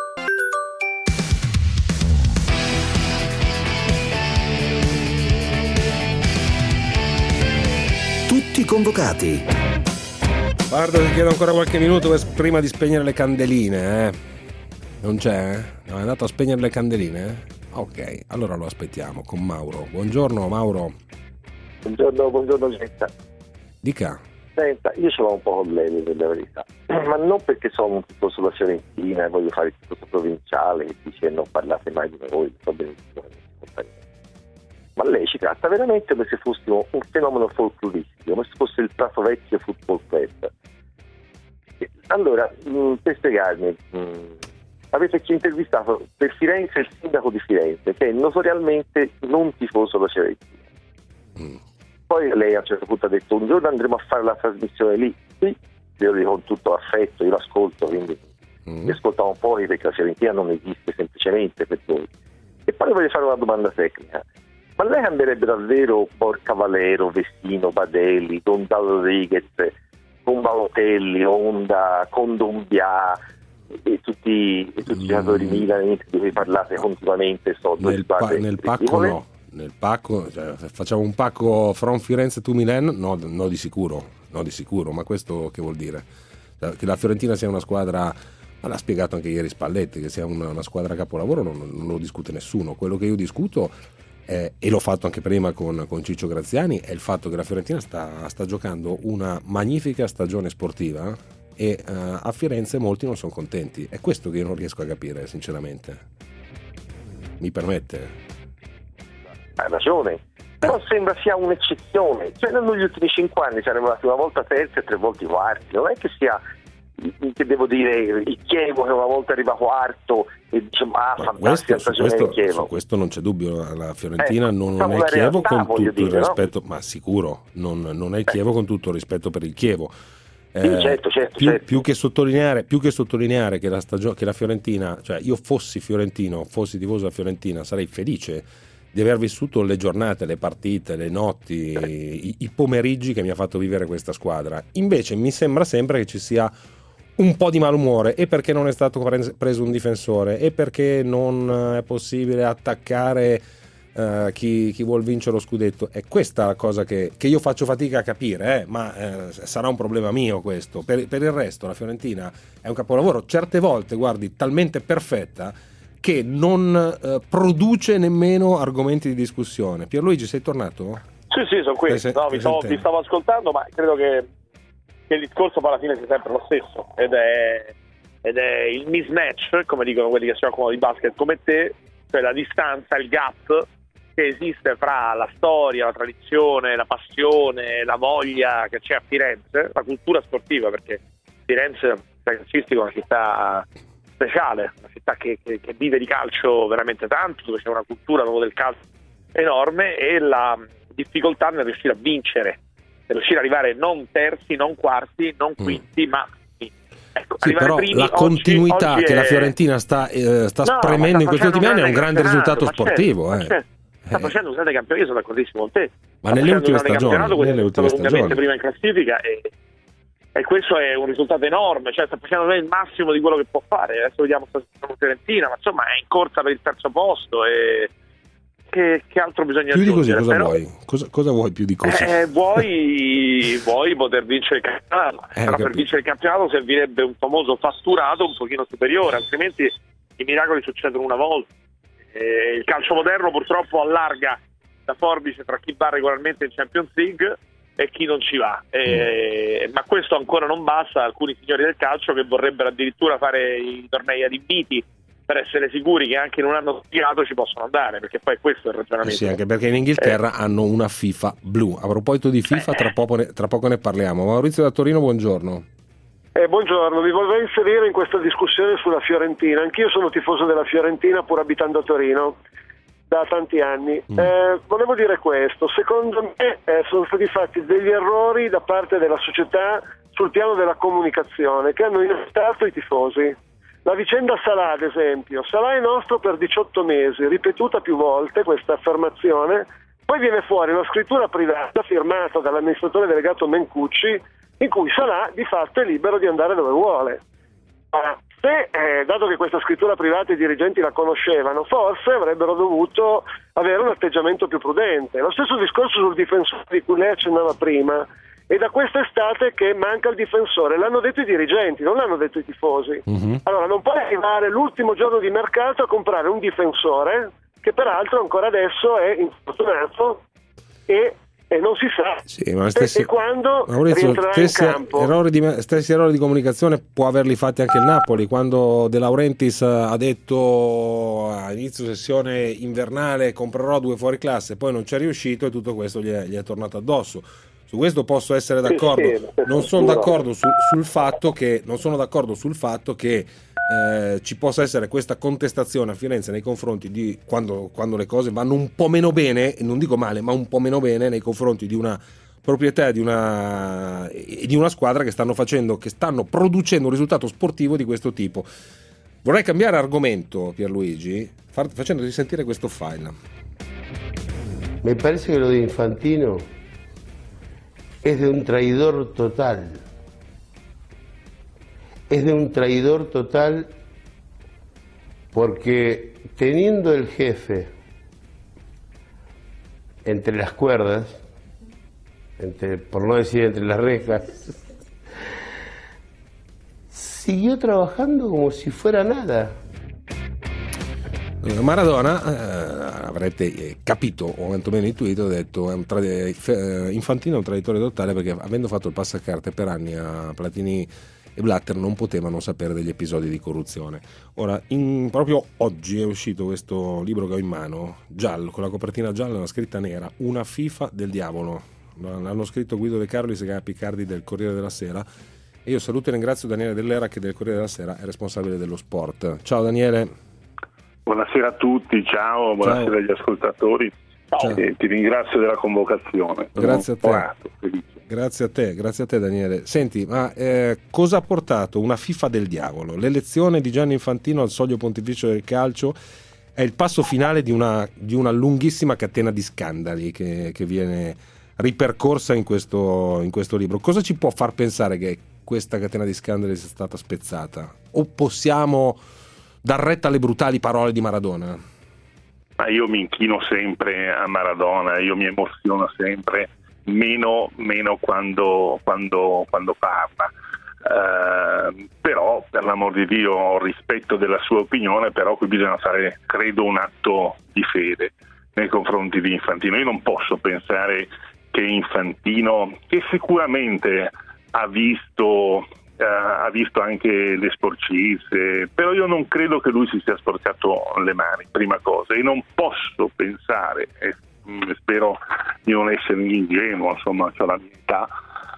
Tutti convocati. Guarda, ti chiedo ancora qualche minuto prima di spegnere le candeline, Non c'è? No, è andato a spegnere le candeline? Ok, allora lo aspettiamo con Mauro. Buongiorno Mauro. Buongiorno Getta. Dica. Senta, io ce l'ho un po' con lei, per la verità, ma non perché sono un tifoso della Fiorentina e voglio fare il tifoso provinciale e dice non parlate mai di voi, so benissimo, ma lei ci tratta veramente come se fossimo un fenomeno folcloristico, come se fosse il Prato Vecchio Football Club. Allora, per spiegarmi, avete intervistato per Firenze il sindaco di Firenze, che è notoriamente non tifoso della Fiorentina. Poi lei a un certo punto ha detto un giorno andremo a fare la trasmissione lì. Sì, io lo dico con tutto affetto, io l'ascolto, quindi mi ascoltavo un po' perché la Fiorentina non esiste semplicemente per voi. E poi voglio fare una domanda tecnica. Ma lei cambierebbe davvero Borca Valero, Vestino, Badelli, Gonzalo Rodriguez, con Balotelli, Onda, Condombia e tutti i giocatori Milan di cui parlate continuamente? Nel pacco no. Nel pacco, facciamo un pacco from Firenze to Milan? No, di sicuro, ma questo che vuol dire? Che la Fiorentina sia una squadra, ma l'ha spiegato anche ieri Spalletti, che sia una squadra capolavoro non lo discute nessuno. Quello che io discuto e l'ho fatto anche prima con Ciccio Graziani, è il fatto che la Fiorentina sta giocando una magnifica stagione sportiva e a Firenze molti non sono contenti. È questo che io non riesco a capire, sinceramente. Mi permette? Hai ragione, però sembra sia un'eccezione. Cioè, negli ultimi 5 anni siamo arrivati una volta terzi e 3 volte quarti. Non è che sia che devo dire, il Chievo che una volta arriva quarto e dice fantastica stagione del Chievo. Su questo non c'è dubbio, la Fiorentina non è il Chievo con tutto il rispetto, no? Ma sicuro non è il Chievo con tutto il rispetto per il Chievo. Sì, certo. Più che sottolineare che la Fiorentina, cioè io fossi fiorentino, fossi tifoso della Fiorentina, sarei felice di aver vissuto le giornate, le partite, le notti, i pomeriggi che mi ha fatto vivere questa squadra. Invece mi sembra sempre che ci sia un po' di malumore, e perché non è stato preso un difensore, e perché non è possibile attaccare chi vuol vincere lo scudetto. È questa la cosa che io faccio fatica a capire, ma sarà un problema mio questo. Per il resto la Fiorentina è un capolavoro, certe volte guardi talmente perfetta che non produce nemmeno argomenti di discussione. Pierluigi, sei tornato? Sì, sono qui. Vi stavo ascoltando, ma credo che il discorso poi alla fine sia sempre lo stesso, ed è il mismatch, come dicono quelli che si occupano di basket come te, cioè la distanza, il gap che esiste fra la storia, la tradizione, la passione, la voglia che c'è a Firenze, la cultura sportiva, perché Firenze è una città speciale, una città che vive di calcio veramente tanto, dove c'è una cultura proprio del calcio enorme, e la difficoltà nel riuscire a vincere, per riuscire ad arrivare non terzi, non quarti, non quinti, ma ecco, sì, però primi, la continuità oggi che la Fiorentina sta spremendo in questi ultimi anni è un grande risultato sportivo. Sta facendo un grande campionato, io sono d'accordissimo con te. Ma nelle ultime stagioni, prima in classifica, e questo è un risultato enorme, cioè sta facendo il massimo di quello che può fare. Adesso vediamo sta Fiorentina, ma insomma è in corsa per il terzo posto, e che altro bisogna più aggiungere? Di così vuoi? Cosa vuoi più di così? Vuoi poter vincere il campionato, però per vincere il campionato servirebbe un famoso fatturato un pochino superiore, altrimenti i miracoli succedono una volta. Il calcio moderno purtroppo allarga la forbice tra chi va regolarmente in Champions League e chi non ci va, ma questo ancora non basta. Alcuni signori del calcio che vorrebbero addirittura fare i tornei ad inviti per essere sicuri che anche in un anno spiegato ci possono andare, perché poi questo è il ragionamento. Sì, anche perché in Inghilterra hanno una FIFA blu. A proposito di FIFA, tra poco ne parliamo. Maurizio da Torino, buongiorno. Buongiorno, vi vorrei inserire in questa discussione sulla Fiorentina. Anch'io sono tifoso della Fiorentina, pur abitando a Torino da tanti anni. Volevo dire questo: secondo me sono stati fatti degli errori da parte della società sul piano della comunicazione, che hanno innestato i tifosi. La vicenda Salah, ad esempio. Salah è nostro per 18 mesi, ripetuta più volte questa affermazione, poi viene fuori una scrittura privata firmata dall'amministratore delegato Mencucci, in cui Salah di fatto è libero di andare dove vuole. Dato che questa scrittura privata i dirigenti la conoscevano, forse avrebbero dovuto avere un atteggiamento più prudente. Lo stesso discorso sul difensore di cui lei accennava prima. È da quest'estate che manca il difensore, l'hanno detto i dirigenti, non l'hanno detto i tifosi. Allora non puoi arrivare l'ultimo giorno di mercato a comprare un difensore che peraltro ancora adesso è infortunato e non si sa. Sì, ma e quando rientrerà in campo. Stessi errori di comunicazione può averli fatti anche il Napoli, quando De Laurentiis ha detto a inizio sessione invernale comprerò 2 fuori classe, poi non c'è riuscito e tutto questo gli è tornato addosso. Su questo posso essere d'accordo. Non sono d'accordo sul fatto che ci possa essere questa contestazione a Firenze nei confronti di quando le cose vanno un po' meno bene, non dico male, ma un po' meno bene nei confronti di una proprietà di una squadra che stanno producendo un risultato sportivo di questo tipo. Vorrei cambiare argomento, Pierluigi, facendoti sentire questo file. Me parece que lo de Infantino es de un traidor total. Es de un traidor total porque teniendo el jefe entre las cuerdas, por no decir entre las rejas, siguió trabajando como si fuera nada. Maradona, avrete capito o quantomeno intuito, ha detto Infantino è un traditore totale, perché avendo fatto il passacarte per anni a Platini e Blatter non potevano sapere degli episodi di corruzione. Ora, proprio oggi è uscito questo libro che ho in mano, giallo, con la copertina gialla, una scritta nera, Una FIFA del diavolo. L'hanno scritto Guido De Carolis e Picardi del Corriere della Sera, E io saluto e ringrazio Daniele Dell'Era, che del Corriere della Sera è responsabile dello sport. Ciao Daniele. Buonasera a tutti, ciao, buonasera agli ascoltatori. Ciao. Ti ringrazio della convocazione. Grazie a te. Grazie a te Daniele. Senti, ma cosa ha portato una FIFA del diavolo? L'elezione di Gianni Infantino al soglio pontificio del calcio è il passo finale di una lunghissima catena di scandali che viene ripercorsa in questo libro. Cosa ci può far pensare che questa catena di scandali sia stata spezzata? O possiamo dar retta alle brutali parole di Maradona? Ma io mi inchino sempre a Maradona, io mi emoziono sempre, meno quando parla. Però, per l'amor di Dio, ho rispetto della sua opinione, però qui bisogna fare, credo, un atto di fede nei confronti di Infantino. Io non posso pensare che Infantino, che sicuramente ha visto anche le sporcizie, però io non credo che lui si sia sporcato le mani, prima cosa, e non posso pensare, e spero di non essere ingenuo, insomma, ho la mia età,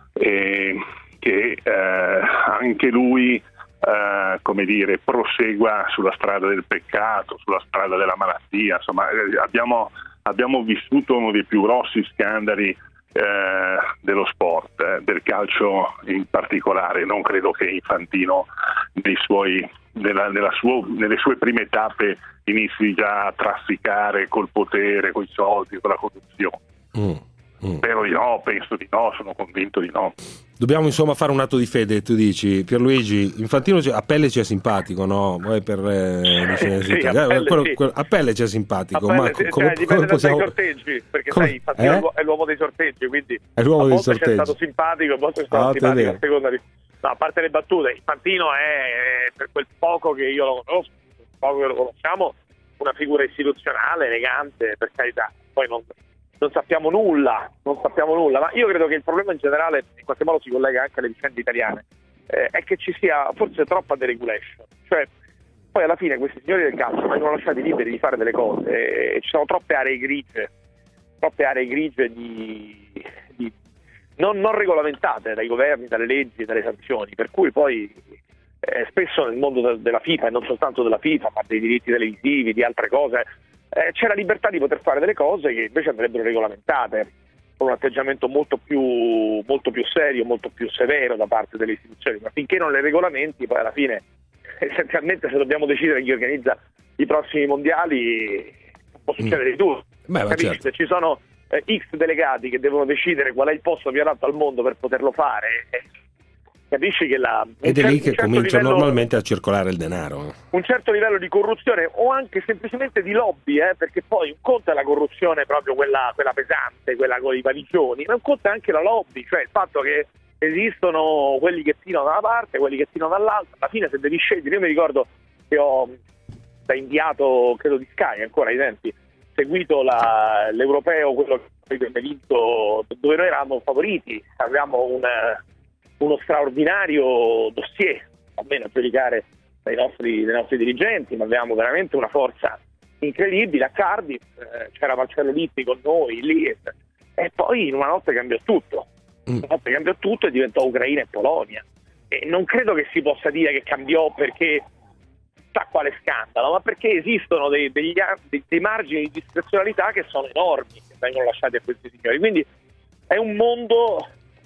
che anche lui prosegua sulla strada del peccato, sulla strada della malattia. Insomma, abbiamo vissuto uno dei più grossi scandali dello sport, del calcio in particolare. Non credo che Infantino nelle sue prime tappe inizi già a trafficare col potere, coi soldi, con la corruzione. Spero di no, penso di no, sono convinto di no. Dobbiamo insomma fare un atto di fede, tu dici. Pierluigi, Infantino a pelle ci è simpatico, no? Voi per a pelle ci è simpatico, ma dipende dai sorteggi, perché sai, Infantino è l'uomo dei sorteggi, quindi è l'uomo a dei volte sorteggi. C'è stato simpatico, a volte è stato simpatico a seconda di... No, a parte le battute, Infantino è, per quel poco che io lo conosco, poco che lo conosciamo, una figura istituzionale, elegante, per carità. Poi non sappiamo nulla, ma io credo che il problema in generale, in qualche modo si collega anche alle vicende italiane, è che ci sia forse troppa deregulation. Cioè, poi alla fine questi signori del calcio vengono lasciati liberi di fare delle cose e ci sono troppe aree grigie di non regolamentate dai governi, dalle leggi, dalle sanzioni, per cui poi spesso nel mondo della FIFA, e non soltanto della FIFA, ma dei diritti televisivi, di altre cose, c'è la libertà di poter fare delle cose che invece andrebbero regolamentate con un atteggiamento molto più serio, molto più severo da parte delle istituzioni, ma finché non le regolamenti, poi alla fine essenzialmente, se dobbiamo decidere chi organizza i prossimi mondiali, può succedere di tutto. Certo. Se ci sono X delegati che devono decidere qual è il posto più adatto al mondo per poterlo fare, capisci che ed è lì che comincia normalmente a circolare il denaro. Un certo livello di corruzione o anche semplicemente di lobby, perché poi un conto è la corruzione proprio quella pesante, quella con i valigioni, ma un conto è anche la lobby, cioè il fatto che esistono quelli che tirano da una parte, quelli che tirano dall'altra. Alla fine, se devi scegliere, io mi ricordo che ho, da inviato credo di Sky ancora ai tempi, seguito l'europeo, quello che abbiamo vinto, dove noi eravamo favoriti, avevamo uno straordinario dossier, almeno a giudicare dai nostri dirigenti, ma avevamo veramente una forza incredibile. A Cardiff c'era Marcello Lippi con noi lì, e poi in una notte cambiò tutto. E diventò Ucraina e Polonia, e non credo che si possa dire che cambiò perché sa quale scandalo, ma perché esistono dei margini di discrezionalità che sono enormi, che vengono lasciati a questi signori. Quindi è un mondo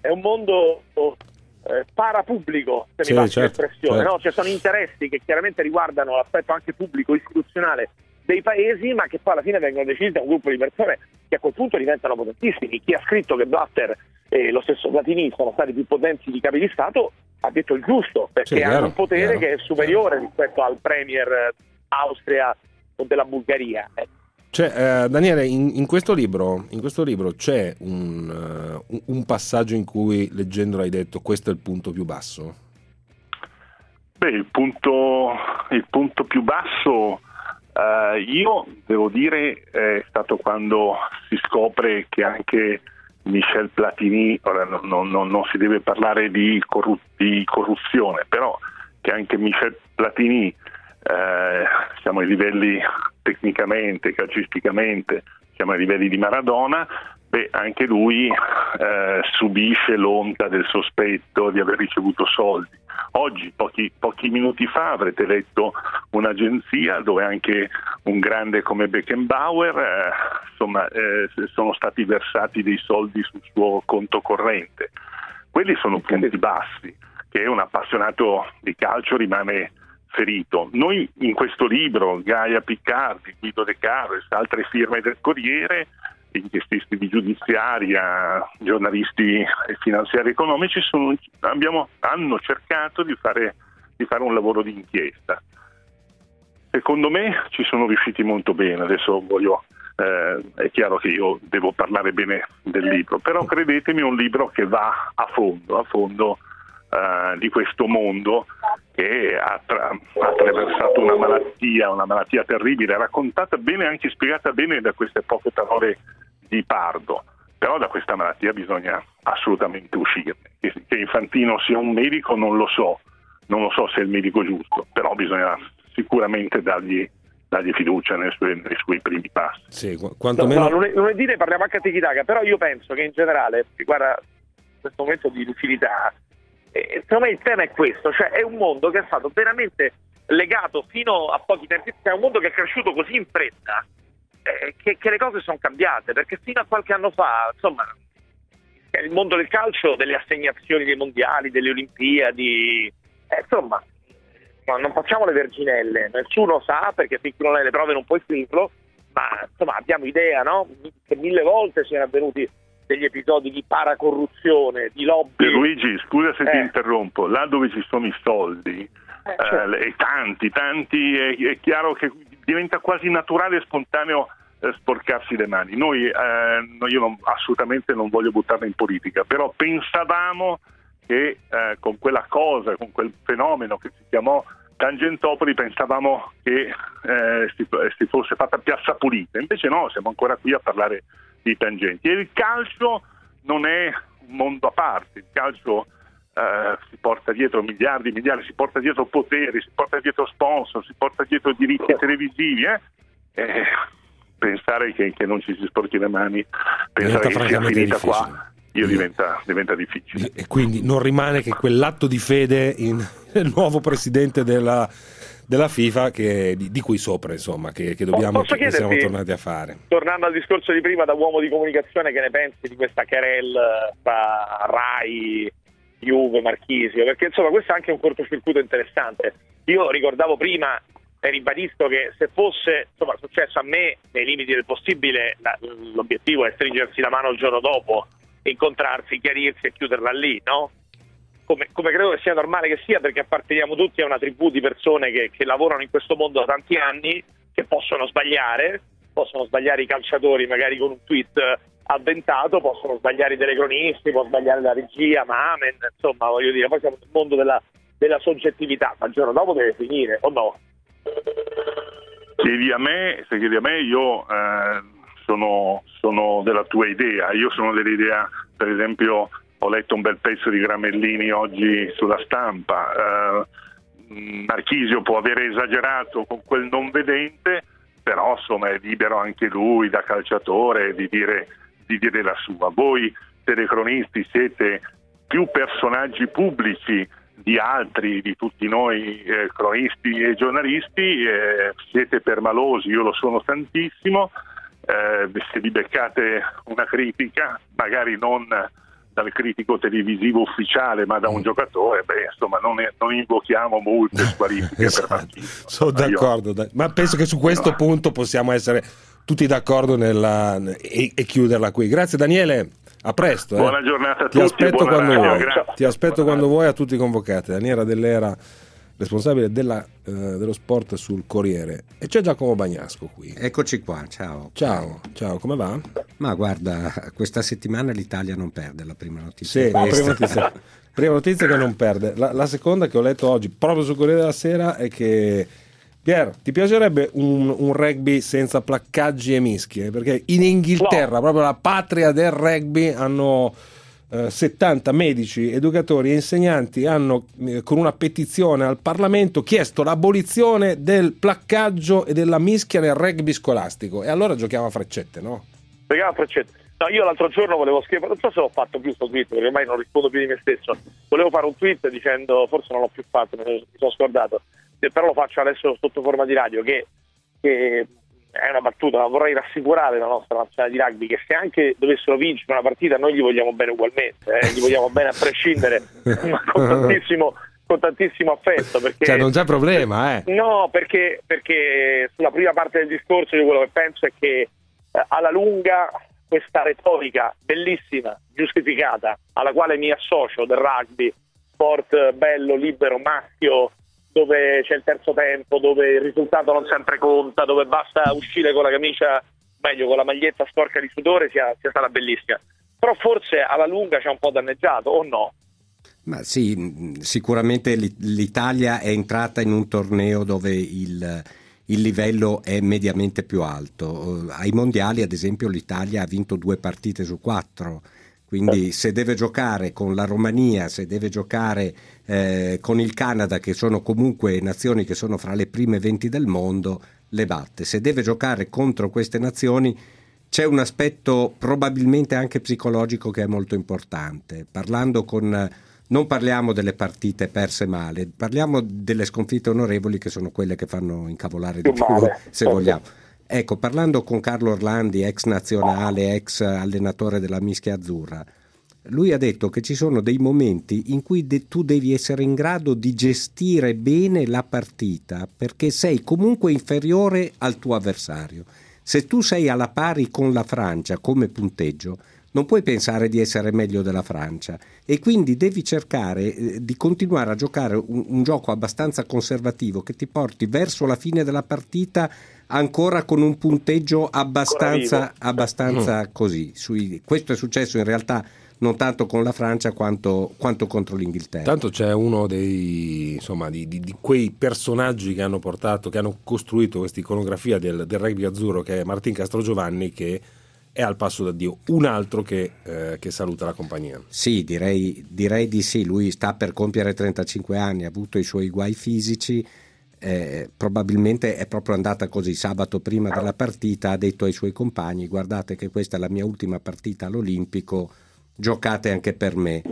parapubblico, se mi passa l'espressione, certo. No? Cioè sono interessi che chiaramente riguardano l'aspetto anche pubblico, istituzionale dei paesi, ma che poi alla fine vengono decisi da un gruppo di persone che a quel punto diventano potentissimi. Chi ha scritto che Blatter e lo stesso Platini sono stati più potenti di capi di Stato ha detto il giusto, perché hanno un potere che è superiore rispetto al premier Austria o della Bulgaria. Cioè, Daniele, in questo libro c'è un passaggio in cui, leggendolo, hai detto questo è il punto più basso? Beh, il punto più basso, io devo dire, è stato quando si scopre che anche Michel Platini, ora non si deve parlare di corruzione, però che anche Michel Platini, siamo ai livelli tecnicamente, calcisticamente, siamo ai livelli di Maradona, anche lui subisce l'onta del sospetto di aver ricevuto soldi. Oggi, pochi minuti fa, avrete letto un'agenzia dove anche un grande come Beckenbauer sono stati versati dei soldi sul suo conto corrente. Quelli sono punti bassi che un appassionato di calcio rimane ferito. Noi in questo libro, Gaia Piccardi, Guido De Carolis, altre firme del Corriere, inchiestisti di giudiziaria, giornalisti finanziari e economici hanno cercato di fare un lavoro di inchiesta. Secondo me ci sono riusciti molto bene. Adesso è chiaro che io devo parlare bene del libro, però credetemi, è un libro che va a fondo di questo mondo che ha attraversato una malattia terribile, raccontata bene, anche spiegata bene da queste poche parole di Pardo. Però da questa malattia bisogna assolutamente uscirne. Che Infantino sia un medico non lo so se è il medico giusto, però bisogna sicuramente dargli fiducia nei suoi primi passi. Sì, quantomeno... lunedì ne parliamo anche a Tiki-Taka, però io penso che in generale, guarda, questo momento di lucidità, secondo me il tema è questo, cioè è un mondo che è stato veramente legato fino a pochi tempi, è un mondo che è cresciuto così in fretta che le cose sono cambiate, perché fino a qualche anno fa, insomma, il mondo del calcio, delle assegnazioni dei mondiali, delle Olimpiadi, insomma, non facciamo le verginelle, nessuno sa, perché finché non hai le prove non puoi finirlo, ma insomma abbiamo idea, no? Che 1000 volte siano avvenuti degli episodi di paracorruzione, di lobby. Luigi, scusa se ti interrompo, là dove ci sono i soldi, certo. E tanti, è chiaro che diventa quasi naturale e spontaneo sporcarsi le mani. Io assolutamente non voglio buttarla in politica, però pensavamo che con quella cosa, con quel fenomeno che si chiamò Tangentopoli, pensavamo che si fosse fatta piazza pulita, invece no, siamo ancora qui a parlare di tangenti. E il calcio non è un mondo a parte, il calcio si porta dietro miliardi, si porta dietro poteri, si porta dietro sponsor, si porta dietro diritti televisivi, pensare che non ci si sporchi le mani, pensare che sia finita qua, diventa difficile. E quindi non rimane che quell'atto di fede nel nuovo presidente della FIFA di cui sopra, insomma, che siamo tornati a fare. Tornando al discorso di prima, da uomo di comunicazione, che ne pensi di questa querelle tra Rai, Juve, Marchisio? Perché insomma questo è anche un cortocircuito interessante. Io ricordavo prima e ribadisco che se fosse successo a me, nei limiti del possibile, l'obiettivo è stringersi la mano il giorno dopo, incontrarsi, chiarirsi e chiuderla lì, no? Come credo che sia normale che sia, perché apparteniamo tutti a una tribù di persone che lavorano in questo mondo da tanti anni, che possono sbagliare i calciatori magari con un tweet avventato, possono sbagliare i telecronisti, può sbagliare la regia, ma amen, insomma, voglio dire, poi siamo nel mondo della soggettività, ma il giorno dopo deve finire, o no? Se chiedi a me, io sono della tua idea. Io sono dell'idea, per esempio, ho letto un bel pezzo di Gramellini oggi sulla Stampa, Marchisio può avere esagerato con quel non vedente, però insomma è libero anche lui da calciatore di dire la sua. Voi telecronisti siete più personaggi pubblici di altri, di tutti noi cronisti e giornalisti, siete permalosi, io lo sono tantissimo, se vi beccate una critica, magari non dal critico televisivo ufficiale ma da un giocatore, insomma non invochiamo multe, squalifiche. Esatto. Sono d'accordo, ma penso che su questo punto possiamo essere tutti d'accordo e chiuderla qui. Grazie Daniele, a presto. Buona giornata a tutti. Ti aspetto quando vuoi, a tutti convocati. Daniela Dell'Era, responsabile dello sport sul Corriere, e c'è Giacomo Bagnasco qui. Eccoci qua, ciao, come va? Ma guarda, questa settimana l'Italia non perde, la prima notizia. Sì, prima notizia che non perde. La seconda che ho letto oggi proprio sul Corriere della Sera è che Pier, ti piacerebbe un rugby senza placcaggi e mischie? Perché in Inghilterra, proprio la patria del rugby, hanno 70 medici, educatori e insegnanti hanno con una petizione al Parlamento chiesto l'abolizione del placcaggio e della mischia nel rugby scolastico, e allora giochiamo a freccette, no? Giochiamo a freccette. No, io l'altro giorno volevo scrivere, non so se l'ho fatto più sto tweet, perché ormai non rispondo più di me stesso. Volevo fare un tweet dicendo, forse non l'ho più fatto, mi sono scordato, però lo faccio adesso sotto forma di radio, che è una battuta, ma vorrei rassicurare la nostra nazionale di rugby che se anche dovessero vincere una partita noi gli vogliamo bene ugualmente, gli vogliamo bene a prescindere, ma con tantissimo affetto, perché cioè non c'è problema, No, perché sulla prima parte del discorso io quello che penso è che alla lunga questa retorica bellissima, giustificata, alla quale mi associo, del rugby, sport bello, libero, maschio, dove c'è il terzo tempo, dove il risultato non sempre conta, dove basta uscire con la camicia, meglio con la maglietta sporca di sudore, sia stata bellissima. Però forse alla lunga ci ha un po' danneggiato, o no? Ma sì, sicuramente l'Italia è entrata in un torneo dove il livello è mediamente più alto. Ai mondiali, ad esempio, l'Italia ha vinto 2 partite su 4. Quindi se deve giocare con la Romania, se deve giocare con il Canada, che sono comunque nazioni che sono fra le prime 20 del mondo, le batte. Se deve giocare contro queste nazioni c'è un aspetto probabilmente anche psicologico che è molto importante. Non parliamo delle partite perse male, parliamo delle sconfitte onorevoli, che sono quelle che fanno incavolare di più, se vogliamo. Ecco, parlando con Carlo Orlandi, ex nazionale, ex allenatore della Mischia Azzurra, lui ha detto che ci sono dei momenti in cui tu devi essere in grado di gestire bene la partita, perché sei comunque inferiore al tuo avversario. Se tu sei alla pari con la Francia come punteggio, non puoi pensare di essere meglio della Francia, e quindi devi cercare di continuare a giocare un gioco abbastanza conservativo che ti porti verso la fine della partita ancora con un punteggio abbastanza così. Questo è successo in realtà non tanto con la Francia quanto contro l'Inghilterra. Tanto c'è uno di quei personaggi che hanno costruito questa iconografia del rugby azzurro, che è Martin Castrogiovanni, che è al passo da Dio. Un altro che saluta la compagnia. Sì, direi di sì. Lui sta per compiere 35 anni, ha avuto i suoi guai fisici, probabilmente è proprio andata così. Sabato prima della partita ha detto ai suoi compagni: guardate che questa è la mia ultima partita all'Olimpico, giocate anche per me.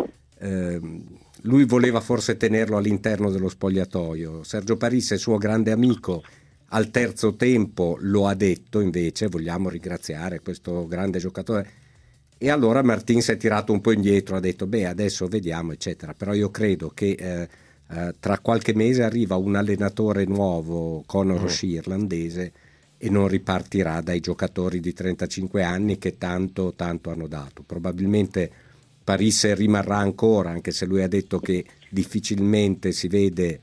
Lui voleva forse tenerlo all'interno dello spogliatoio. Sergio Parisse, suo grande amico, al terzo tempo lo ha detto invece: vogliamo ringraziare questo grande giocatore. E allora Martin si è tirato un po' indietro, ha detto adesso vediamo eccetera. Però io credo che tra qualche mese arriva un allenatore nuovo, Conor O'Shea, irlandese, e non ripartirà dai giocatori di 35 anni che tanto hanno dato. Probabilmente Parisse rimarrà ancora, anche se lui ha detto che difficilmente si vede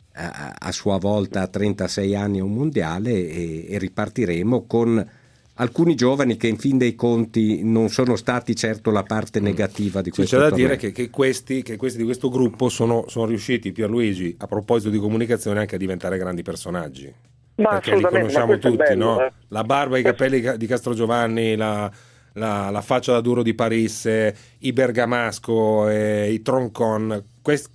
a sua volta a 36 anni a un mondiale, e ripartiremo con alcuni giovani che in fin dei conti non sono stati certo la parte negativa di questo torneo. C'è da dire che questi di questo gruppo sono riusciti, Pierluigi, a proposito di comunicazione, anche a diventare grandi personaggi. Ma perché li conosciamo tutti, bello, no? La barba e i capelli di Castrogiovanni, la faccia da duro di Parisse, i Bergamasco, i Troncon, questi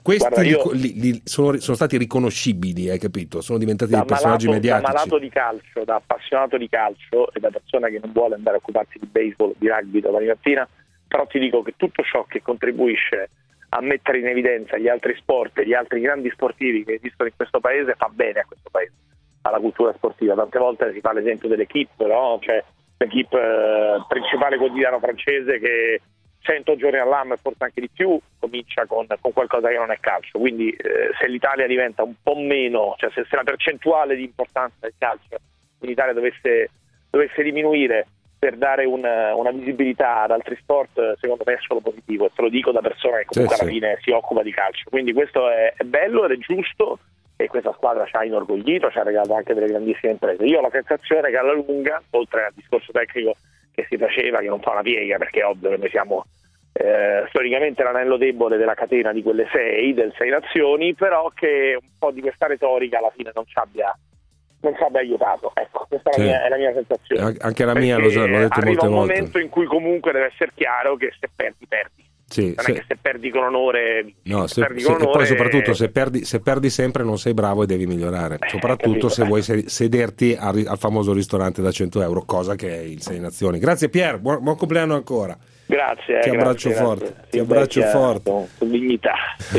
sono stati riconoscibili, hai capito? Sono diventati dei personaggi mediatici. Da malato di calcio, da appassionato di calcio e da persona che non vuole andare a occuparsi di baseball, di rugby domani mattina, però ti dico che tutto ciò che contribuisce a mettere in evidenza gli altri sport e gli altri grandi sportivi che esistono in questo paese fa bene a questo paese, alla cultura sportiva. Tante volte si fa l'esempio dell'Equipe, no? Cioè l'Equipe principale quotidiano francese che 100 giorni all'anno e forse anche di più comincia con qualcosa che non è calcio. Quindi se l'Italia diventa un po' meno, cioè se la percentuale di importanza del calcio in Italia dovesse diminuire per dare una visibilità ad altri sport, secondo me è solo positivo, e te lo dico da persona che comunque alla fine si occupa di calcio. Quindi questo è bello ed è giusto, e questa squadra ci ha inorgoglito, ci ha regalato anche delle grandissime imprese. Io ho la sensazione che alla lunga, oltre al discorso tecnico che si faceva, che non fa una piega, perché è ovvio che noi siamo storicamente l'anello debole della catena di quelle del 6 nazioni, però che un po' di questa retorica alla fine non ci abbia aiutato. Ecco, questa è la mia sensazione. Anche la mia, l'ho detto molte volte. Arriva un momento in cui comunque deve essere chiaro che se perdi. Sì, non è che se perdi con onore, e poi soprattutto se perdi sempre non sei bravo e devi migliorare, soprattutto se vuoi sederti al famoso ristorante da 100 euro, cosa che è il Sei Nazioni. Grazie Pier, buon compleanno ancora. Grazie. Ti abbraccio forte. Ti abbraccio forte. Con dignità.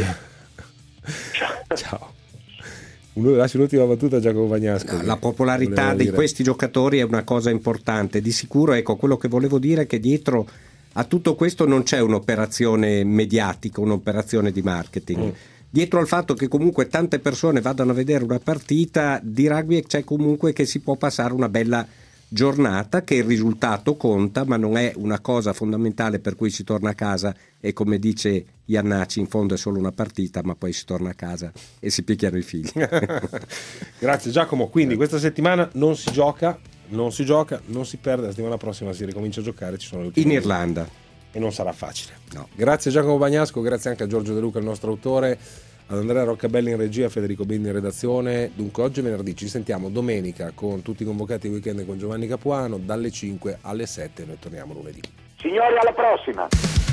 Ciao. Lasci l'ultima battuta a Giacomo Bagnasco. La popolarità di questi giocatori è una cosa importante. Di sicuro, ecco, quello che volevo dire è che dietro a tutto questo non c'è un'operazione mediatica, un'operazione di marketing. Dietro al fatto che comunque tante persone vadano a vedere una partita di rugby, c'è comunque che si può passare una bella giornata, che il risultato conta, ma non è una cosa fondamentale per cui si torna a casa e, come dice Iannacci, in fondo è solo una partita, ma poi si torna a casa e si picchiano i figli. Grazie Giacomo. Quindi questa settimana non si gioca, non si perde, la settimana prossima si ricomincia a giocare, ci sono le in Irlanda e non sarà facile. No. Grazie Giacomo Bagnasco, grazie anche a Giorgio De Luca, il nostro autore, ad Andrea Roccabelli in regia, Federico Bindi in redazione. Dunque oggi è venerdì, ci sentiamo domenica con tutti i convocati weekend con Giovanni Capuano dalle 5 alle 7, noi torniamo lunedì. Signori, alla prossima!